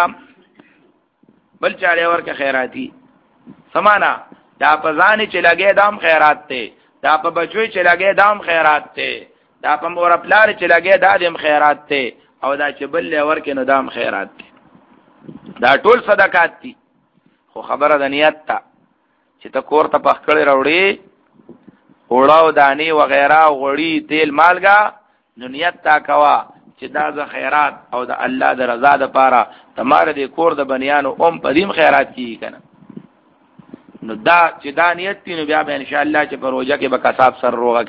بل چاله ورکه خیراتی سمانا دا په ځان چې لګي دام خیرات ته دا په بچوي چې لګي دام خیرات ته دا په مور خپلار چې لګي دادم خیرات ته او دا چې بل ورکه نو دام خیرات ته دا ټول صدقات دي خو خبره د نیت ته چې ته کور ته پخکړې راوړي وړاو دانی وغیرہ غوړی تیل مالګه نو نیت تا کوا چې دا ز خیرات او د الله د رضا د پاره تمہاره د کور د بنیانو اوم پدیم خیرات کی کنه نو دا چې دا نیت نو بیا به ان شاء الله چې پروژه کې به کساب سر روغه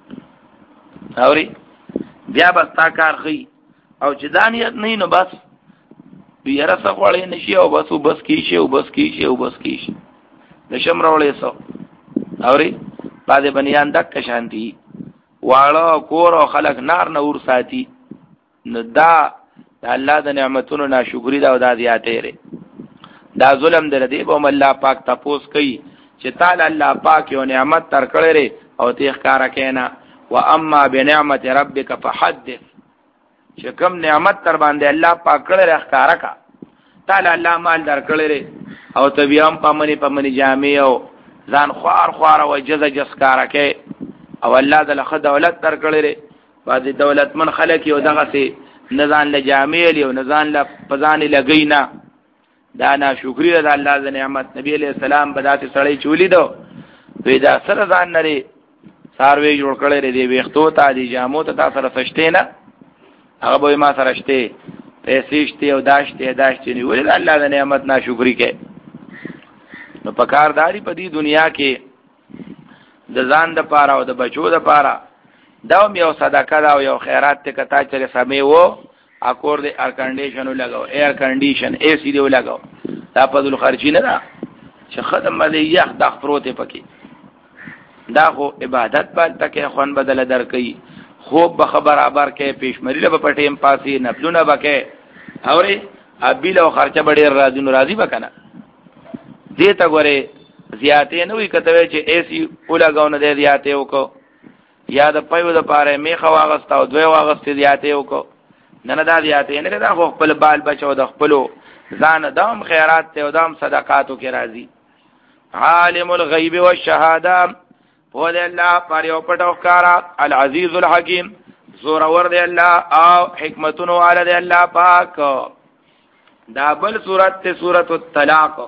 کې اوري بیا بس تا کار خي او چې دا نیت نه نو بس بیا راسه خړې نشي او بس وبس کیشي او بس کیشي او بس کیشي نشم راولې سو اوري باندې بنیان دک شانتي واړه کور او خلق نار نور ساتي نو دا الله د نعمتونو ناشکری دا او د زیاتې ری دا ظلم در دی به الله پاک تپوس کوي چې تعالی الله پاک یو نعمت تر کړی او ته ښکارا کینا و اما بنعمت ربک فحدث چې کوم نعمت تر باندې الله پاک کړی ښکارا کا تعالی الله مال در کړی او ته بیا هم پمنی پمنی جامع او ځان خوار خوار او جزا جس کارا کې او الله د لخ دولت در کړی بعد دولت من خلک یو دغه سي نزان له جامع او نزان له پزان لګینا دا نا شکر د الله د نعمت نبی علیہ السلام بداسه سړی چولی دو وی دا سره ځان لري ساروی جوړ کړی دی ویختو ته دی جامو ته تاسو سره سشته نه هغه به ما سره شته پیسې شته او داشته داشته نه ولې الله د نعمت نا شکرې کې نو پکارداري په دې دنیا کې د ځان د پاره او د بچو د پاره دا یو صدقه دا او یو خیرات ته کتا چې سمې وو اکور دی ایر کنډیشن لګاو ایر کنډیشن اے سی دی لګاو دا په دل خرچی نه دا چې خدمت ملي یخ د خپروته پکې دا خو عبادت باندې تکه خوان بدل درکې خوب به برابر کې پېشمري له پټیم پاسي نفلونه بکې اوري ابیل او خرچه بډې راځي نو راځي بکنه دې تا غره زیاتې نه وي کته چې اے سی ولګاو نه دې زیاتې وکړو یا د پيو د پاره میخه واغستا او دوی واغستې زیاتې وکړو نه نه دا زیاتې نه دا خو خپل بال بچو د خپلو ځان دام خیرات ته او دام صدقاتو کې راځي عالم الغیب والشهاده هو دی الله پر یو پټو ښکارا العزیز الحکیم زور ور دی الله او حکمتونو علی دی الله پاک دا بل سورت ته سورۃ الطلاق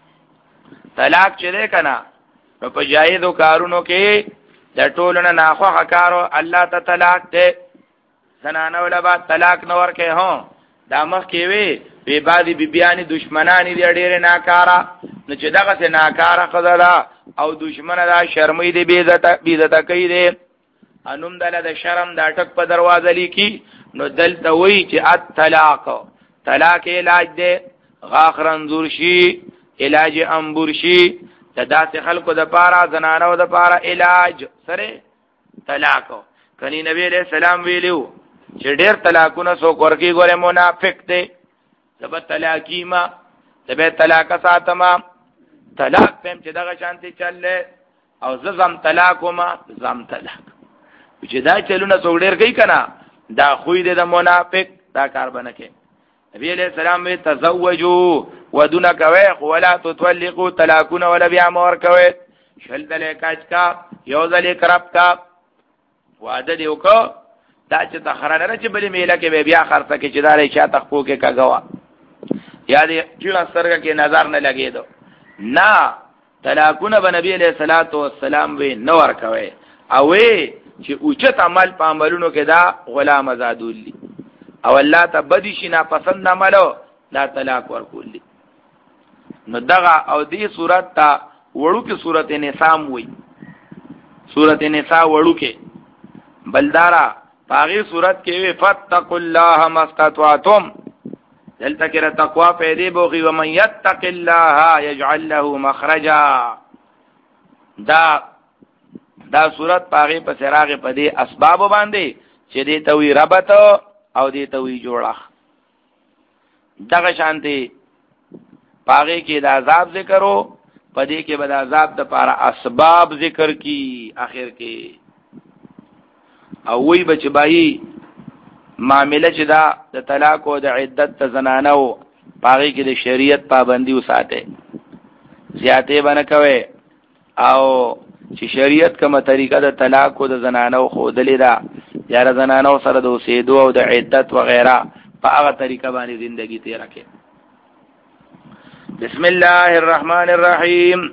طلاق چې ده کنا په جایزو کارونو کې د ټولنه ناخوا حکارو الله ته طلاق ده زنانه ولا با طلاق نور کې هو دا مخ کې وی به بعضی بیبیانی دشمنانی دی ډېر ناکارا نو چې دغه څه ناکارا خزدا او دشمن دا شرمې دی بی عزت بی عزت کوي دی انم دل د شرم دا ټک په دروازه لیکي نو دلته وی چې الطلاق طلاق علاج دی، غاخ رنزور شي علاج انبور شي، د داسې خلکو د پاره زنانو د پاره علاج سره طلاق. کني نبی علیہ السلام ویلو چې ډېر طلاقونه سو ورکی ګوره منافق دی، زب طلاقی ما زب طلاق ساتما طلاق پم چې دغه شانتي چلله او زم طلاق ما زم طلاق چې دا چلونه څو ډېر کوي کنه دا خوې د منافق دا کار بنه کې. نبی علیہ السلام وی تزوجوا ودون کوي ولا تطلقوا طلاقون ولا بیا مور کوي شل دلې کاج کا یو دلې کرب کا وعده دی وکړه دا چې تخرانه چې بلې میله کې بیا خرڅه کې چې دا لري چې تخپو کې کاغوا یا دې چې سترګه کې نظر نه لګېدو نه طلاقونه به نبی علیہ الصلوۃ والسلام وی نو ور کوي او وی چې اوچت عمل په عملونو کې دا غلام آزادولی او الله ته بدی شي نه پسند عملو دا طلاق ورکولی. نو دغه او دې صورت ته وړو کې صورت نساء وای، صورت نساء وړو کې بلدارا پاغي صورت کې وی فتقوا الله مستطعتم دلته کې تقوا پیدا بوغي ومن يتق الله يجعل له مخرجا. دا دا صورت پاغي په سراغ په دې اسباب باندې چې دې توي ربط او دې توي جوړه دغه شانتي پاغي کې د عذاب ذکرو په دې کې به د عذاب د لپاره اسباب ذکر کی اخر کې او وی بچ بای معاملې چې دا د طلاق او د عدت ته زنانو پاغي کې د شریعت پابندي وساته زیاته باندې کوي او چې شریعت کومه طریقه د طلاق او د زنانو خودلې ده یا د زنانو سره د اوسېدو او د عدت وغیرہ په هغه طریقه باندې ژوندۍ تیر کړي. بسم الله الرحمن الرحیم.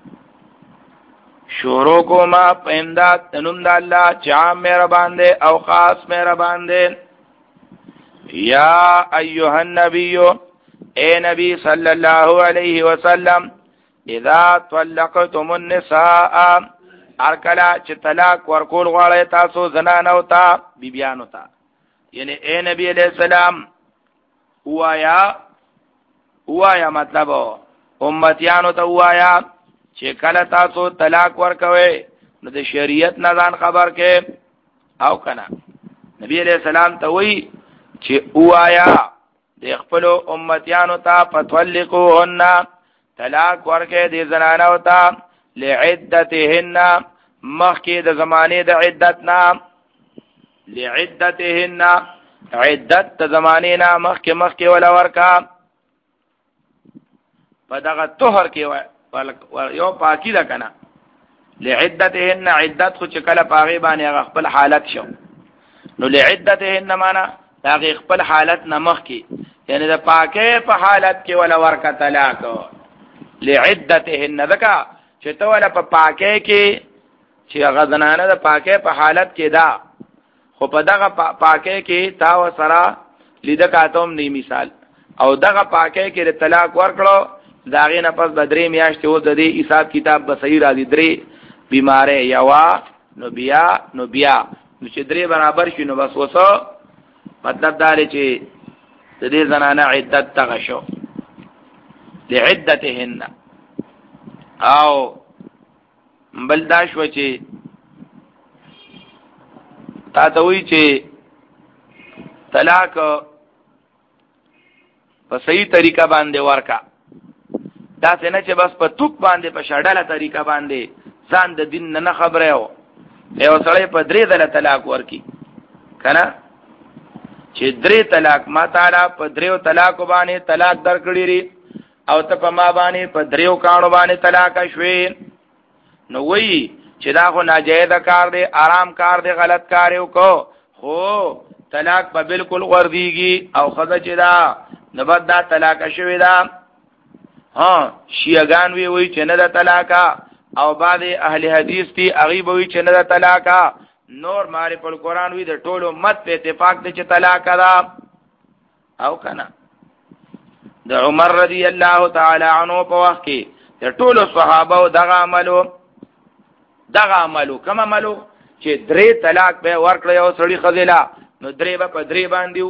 شروع کو ما پیمداد تنم دا اللہ چام میرا باندے او خاص میرا باندے. یا ایوہ النبیو اے نبی صلی اللہ علیہ وسلم اذا طلقتم النساء ارکلا چه طلاق ورکول غواړی تاسو زنانو تا بیبیانو تا یعنی اے نبی علیہ السلام اوایا اوایا مطلب امتیانو تا اوایا چې کله تاسو طلاق ورکوي نو د شریعت نه ځان خبر کې او کنه نبی علیہ السلام ته وی چې اوایا د خپل امتیانو ته فتولقوهن طلاق ورکې د زنانو ته لعدتهن مخکې د زمانه د عدت نه لعدتهن عدت د زمانه نه مخکې مخکې ولا ورکا په دغه طهر کې یو پاکی ده کنه لعدتهن عدت خو چې کله پاغي باندې خپل حالت شو نو لعدتهن معنا هغه خپل حالت نمخ کې یعنی د پاکه په حالت کې ولا ورکا طلاق لعدتهن ذکا چې ته ولا په پاکه کې چې هغه زنانه د پاکه په حالت کې دا خو په دغه پاکه کې تا و سره لید کاتم نه مثال او دغه پاکه کې طلاق ورکړو داغه نه پس بدرې میاشتې و د دې حساب کتاب به صحیح راځي درې بیماره یوا نو بیا نو بیا نو چې درې برابر شي نو بس وسو مطلب دا لري چې د دې زنانه عدت تغ شو لعدتهن او بل دا شو چې تا ته وی چې طلاق په صحیح طریقه باندې ورکا دا څنګه چې بس په توک باندې په شړاله طریقه باندې ځان د دین نه خبره یو یو سړی په درې ځله طلاق ورکی کنه چې درې طلاق ما تعالی په دریو طلاق باندې طلاق درکړی ری او ته په ما باندې په دریو کانو باندې طلاق شوي نو وی چې دا خو ناجایز کار دی آرام کار دی غلط کار یو کو خو طلاق په بالکل غردیږي او خزه چې دا نبد دا طلاق شوي دا ها شیعگان وی وی چې نه د طلاق او بعض اهل حدیث تی غیب وی چې نه د طلاق نور معرف القرآن وی د ټولو مت په اتفاق دي چې طلاق دا او کنه د عمر رضی الله تعالی عنہ په وخت کې د ټولو صحابه دغه عملو دغه عملو کوم عملو چې درې طلاق به ورکړ یو سړی خزیلا نو درې به په درې باندې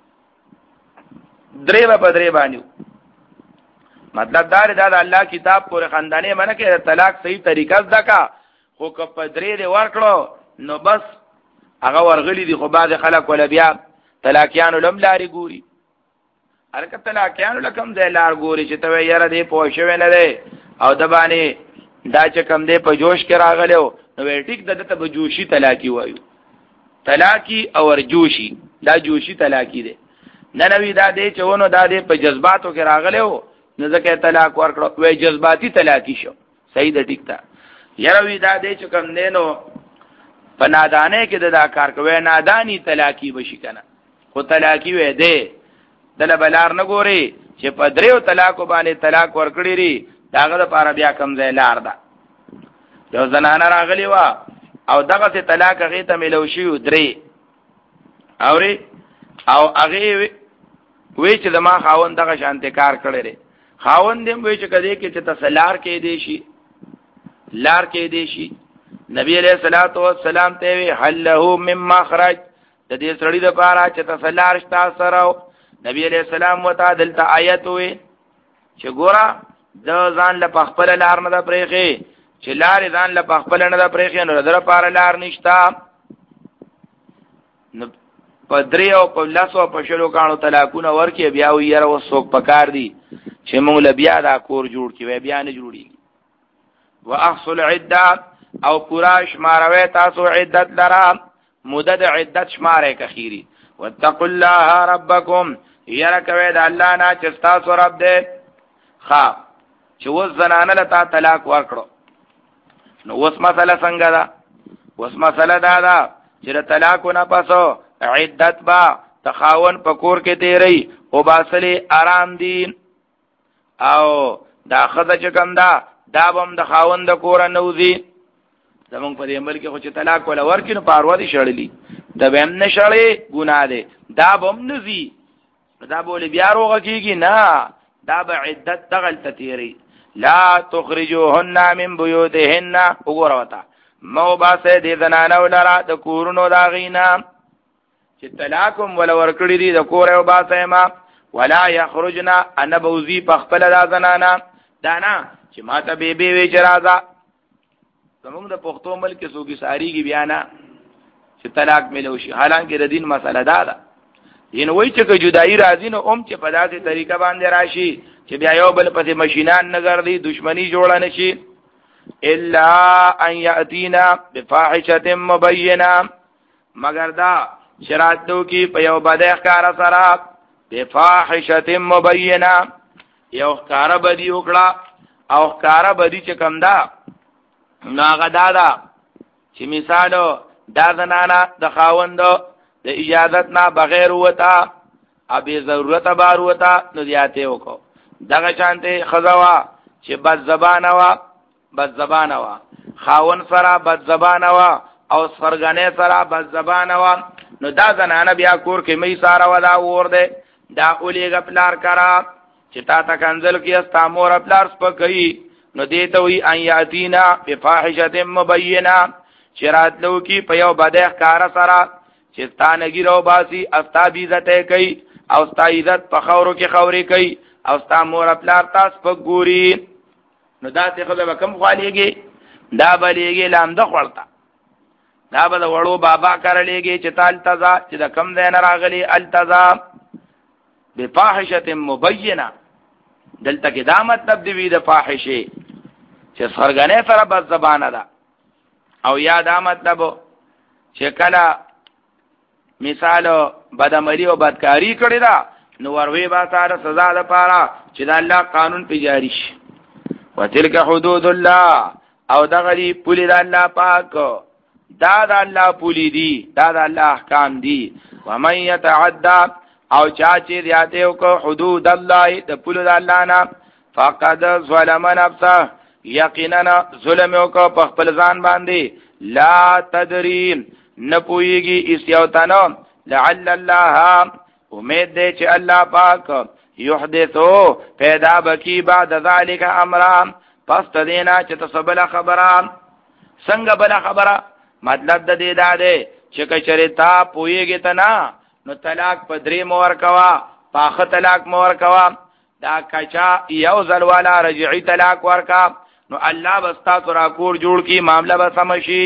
درې به په درې باندې مطلب دا دا د الله کتاب پورې خاندانې منه کې طلاق صحیح طریقه زدکا خو که په درې دې ورکړو نو بس هغه ورغلی دي خو بعض خلک ولا بیا طلاقیانو لم لاري ګوري هرکه طلاقیانو لکم ځای لار ګوري چې ته یاره دې پوه شوی نه دی او د باندې دا چې کم دې په جوش کې راغلو نو وی ټیک د ته به جوشي طلاقي وایو طلاقي او ورجوشي دا جوشي طلاقي دی نه نوی دا دې چې ونه دا دې په جذباتو کې راغلو نو ځکه طلاق ورکړو وی جذباتي طلاقي شو صحیح ده ټیک ده یاره وی دا دې چې کم نه نو په نادانه کې دا کار کوي نادانی طلاقي بشي کنه خو طلاقي وې ده دله بلار نه ګوري چې په دریو طلاق باندې طلاق ورکړي ری داغه لپاره بیا کم ځای لار ده یو زنانه راغلی وا او دغه ته طلاق هغه ته ملو شي درې اوري او هغه وی چې د ما خاوند دغه شانته کار کړی ری خاوند دې وی چې کدی کې چې تسلار کې دی شي لار کې دی شي نبی علیہ الصلوۃ والسلام ته وی هل له مما خرج د دې سړی د پاره چې تسلار شتا سره نبی علیہ السلام وتا دلته آیت وی چې ګورا د ځان له خپل لار نه د پرېخي چې لار ځان له خپل نه د پرېخي نو در پاره لار نشتا نو پدری او په لاسو په شلو کانو طلاقونه ورکی بیا ویره وسوک پکار دی چې موږ له بیا دا کور جوړ کی بیا نه جوړیږي واحصل عدت او پورا شماروي تاسو عدت لرا مدد عدت شماره کخيري واتقوا الله ربكم يرکوي د الله نه چې تاسو رب دې خا چې وز زنانه لتا طلاق ورکړو نو وس مسله څنګه ده وس مسله دا ده چې طلاق نه پاسو عدت با تخاون پکور کې تیری او باسلی آرام دین او دا خزه چې کوم دا دا بم د خاون د کور نوځي زمونږ په دې عمل کې خو چې طلاق ولا ورکینو پاروا دي شړلی دا به هم نشړې ګناه ده دا بم نزي دا بوله بیا روغه کیږي نه دا به عدت دغل تتیری لا تخرجوهن من بيوتهن وګوروتا مو باسه دې زنانه ولرا د کورونو دا غینا چې طلاقم ولا ورکړي دي د کور او باسه ما ولا يخرجنا ان بوزي پخپل دا زنانه دانا چې ماته بیبي وی چرازا زموږ د پښتو ملک سوګي ساریږي بیانا چې طلاق ملو شي حالانکه د دین مسله دا ده ین وای چې جدای راځي نو اوم چې په داسې طریقه باندې راشي چې بیا یو بل پسې ماشینان نه ګرځي دشمنی جوړه نشي الا ان یاتینا بفاحشه مبینه مگر دا شراتو کی په یو بده ښکارا سره بفاحشه مبینه یو ښکارا بدی وکړه او ښکارا بدی چې کم دا ناغه دادا چې مثالو دا زنانا د خاوند د اجازت نه بغیر وتا ابي ضرورت بار وتا نو دیاته وکړو دغه شانته خزوا چې بد زبانه وا بد زبانه وا خاون سره بد زبانه وا او سرګنه سره بد زبانه وا نو دا زنانه بیا کور کې مې ساره ودا ور ده دا اولېګ پلار کرا چې تا تا کنزل کې استامور پلار سپکې نو دیته وی ان یاتینا بفاحشه مبینه شرات لو کی په یو بده ښکارا سره چې ستانګیرو باسي استاب عزت کوي او ستا عزت په خورو کې خوري کوي او ستا مور خپل تاس په ګوري نو دا څه خو به کم خاليږي دا بلېږي لامده خورتا دا به وړو بابا کړلېږي چې تال تزا چې د کم ځای نه راغلي التزا بفاحشه مبینه دلته کې دا مطلب دی د فاحشه چې سرګنه سره بد زبانه ده او یا دا مطلب چې کله مثال بدعملی او بدکاری کړی دا نو وروي با سره سزا ده پاره چې د الله قانون په جاری شي وتلک حدود الله او دغلی پولی د الله پاک دا د الله پولی دی دا د الله احکام دی ومن يتعدى او چا چې دیاته او کو حدود الله د پولی د الله نه فقد ظلم نفسه یقینا ظلم او کو په خپل ځان باندې لا تدرین نپویږي اس یو تنو لعل الله امید دې چې الله پاک یحدثو پیدا بکی بعد ذلك امرا پس تدینا چې تسبل خبره څنګه بل خبره مطلب د دې دا دی چې کچره تا پويږي ته نه نو طلاق په درې مور کوا پاخه طلاق مور کوا دا کچا یو ځل والا رجعي طلاق ورکا نو الله بستا ترا کور جوړ کی معاملہ به سمشي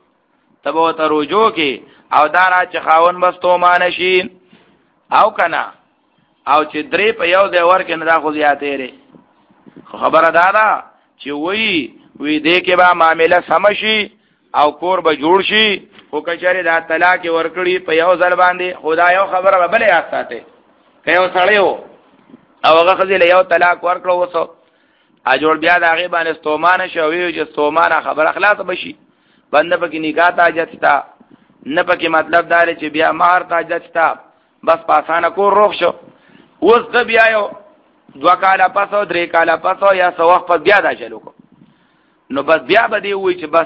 تبو ته رجوع کی او دارا چې خاون بستو مانشي او کنا او چې درې په یو ځای ورکې نه دا خو زیاتې لري خبره دا ده چې وی وی دې کې به معاملہ سمشي او کور به جوړ شي او کچره دا طلاق ورکړي په یو ځل باندې خدا یو خبره به بلې آساته کيو سړیو او هغه خزل یو طلاق ورکړو وسو ا جوړ بیا دا غي باندې ستومانه شوی چې ستومانه خبر اخلاص بشي بنده پکې نکاح تاجت تا نه پکې مطلب دار چې بیا مہر تاجت تا بس پاسانه کو روښ شو اوس د بیا یو دوا کاله پاسو درې کاله پاسو یا سو وخت بیا دا چلو کو نو بس بیا به دی وای چې بس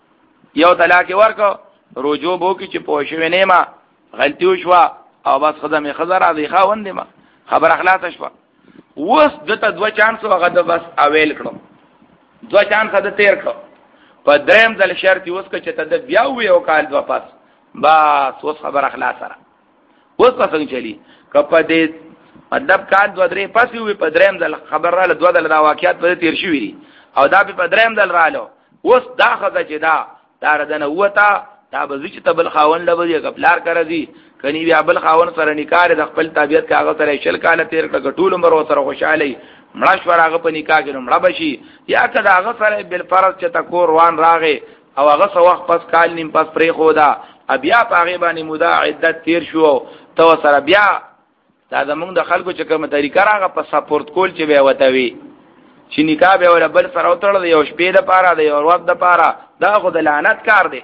یو طلاق ورکو رجوع بو کی چې پوښوي نه ما غلطي وشوا او بس خدامه خزر راځي خاوند ما خبر اخلاص شوا وس دته دوا چانس هغه د بس اویل کړو دوا چانس د تیر کړو په دریم ځل شرط وس ک چې ته بیا وې او کال دوا پاس بس وس خبر اخلاص سره وس څنګه چلی کپه دې مطلب کال دوا درې پاس وې په دریم ځل خبر را دوا د واقعیت په تیر شوې دي او دا په دریم ځل رالو وس دا خزه چې دا دار دنه وتا دا به چې تبل خاون لبه غفلار کړی کني بیا بل خاون سره نکاح د خپل طبيعت کاغه سره شل کاله تیر کړه ټول عمر سره خوشاله مړ شو راغه په نکاح کې مړ بشي یا کدا هغه سره بل فرض چې تکور روان راغې او هغه سو وخت پس کال نیم پس پرې خو دا بیا پاغه باندې مودا عدت تیر شو تو سره بیا دا زمونږ د خلکو چې کومه طریقه راغه په سپورت کول چې به وتوي چې نکاح به ول بل سره وتړل یو شپې د پاره د یو وخت د پاره دا خو د لعنت کار دی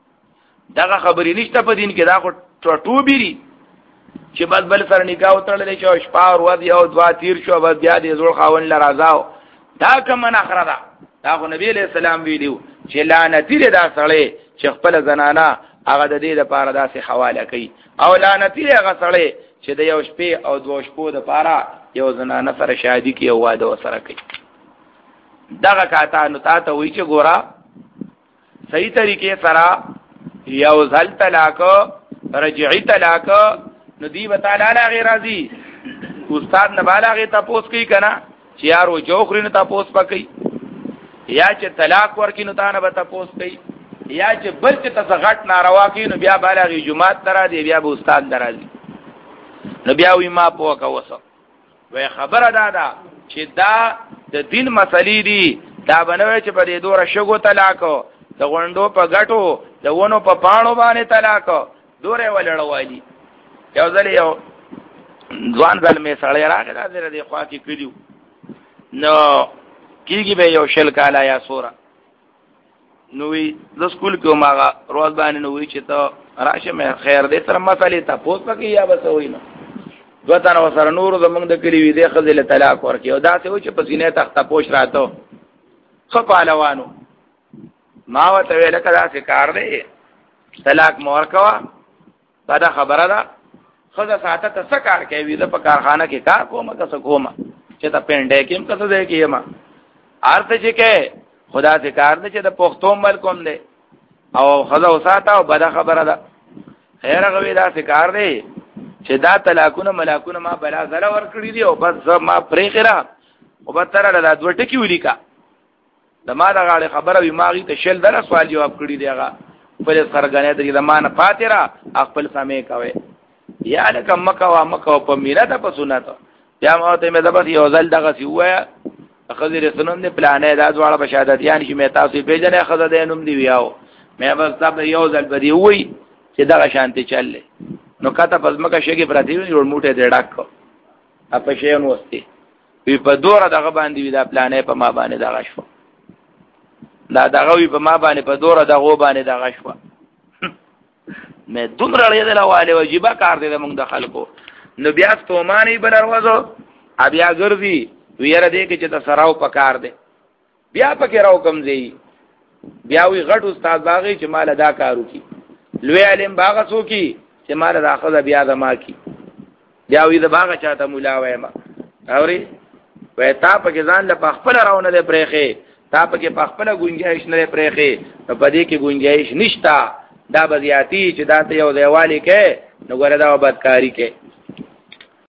دغه خبرې نشته په دین کې دا خو ټوټو بیری چې بس بل سره نکاح وتړل شي شپه او ورځ یو دوا تیر شو بس بیا دې زول خاون لرازاو دا کوم نه اخره دا دا خو نبی له سلام ویلو چې لعنت دې دا سړی چې خپل زنانه هغه د دې لپاره داسې حواله کوي او لعنت دې هغه سړی چې د یو شپې او دو شپو د پاره یو زنانه سره شادي کوي او واده وسره کوي دغه کاته نو تاسو وی چې ګورا صحیح طریقې سره یو ځل طلاق رجعي طلاق نو دی وتعالى غیر راضي استاد نه بالاغه تاسو کوي کنه چې یارو جوخري نه تاسو پکې یا چې طلاق ورکې نو تانه به تاسو کوي یا چې بل چې تاسو غټ ناروا کوي نو بیا بالاغه جمعات درا دی بیا به استاد درازي نو بیا وی ما په کوسه وای خبره دادا چې دا د دین مسلې دي دا بنوي چې په دې دوره شګو طلاق د غوندو په غټو د ونو په پاڼو باندې طلاق دوره ولړوالي یو ځل یو ځوان ځل می سړی راغی دا دې خوا کې کړیو نو کیږي به یو شل کاله یا سورا نو وی د سکول کې ماغه روز باندې نو وی چې ته راشه مې خیر دې سره مسلې ته پوس پکې یا بس وینه دوته نو سره نور زمونږ د کلی وی دې خزل طلاق ورکي او دا څه و چې په سینې تخته پوش راته خو پهلوانو ما وته ویل کدا څه کار دی طلاق مور کوا دا خبره ده خزه ساته ته څه کار کوي د په کارخانه کې کار کومه که څه کومه چې ته پنده کېم څه ده کېما ارته چې کې خدا دې کار دې چې د پښتو ملکوم دی او خزه وساته او بده خبره ده خیر غوي دا څه کار دی چې دا طلاقونه ملاکونه ما بلا زره ور کړی دی او بس ما پرې خره او به تر له دوه ټکی ولیکا د ما دا غاړه خبره وی ماغي ته شل دره سوال جواب کړی دی هغه په سرګنې د زمانه فاتره خپل سمې کوي یا لکه مکه وا مکه په مینا ته په سنت یا ما ته مې دبس یو ځل دغه سی وایا خزر سنن نه پلانې دا ډول بشادت یان چې مې تاسو پیژنې خزر دې نوم دی ویاو مې بس تاسو یو ځل بدی وای چې دغه شانتي چللې نو کاته پس مکه شګي پراتی وي موټه دې ډاک اپ شي نو واستي په دوره دغه باندې وی دا پلانې په ما باندې دغه شو دا دغه وی په ما باندې په دوره دغه باندې دغه شو مې دومره لري دا واله واجبہ کار دې موږ د خلکو نو بیا ستومانی بل وروزو بیا ګرځي ویره دې کې چې تسراو پکار دې بیا پکې راو کم دی بیا وی غټ استاد باغی چې مال ادا کارو کی لوی علم باغ سو کی چې مال راخذ بیا دما کی بیا وی د باغ چاته مولا وایم اوري وای تا پکې ځان له خپل راونه دې پرېخه تا پکې په خپل گنجائش نه پرېخې نو پدې کې گنجائش نشتا دا بزیاتی چې دا ته یو دیوالی کې نو ګره دا بدکاری کې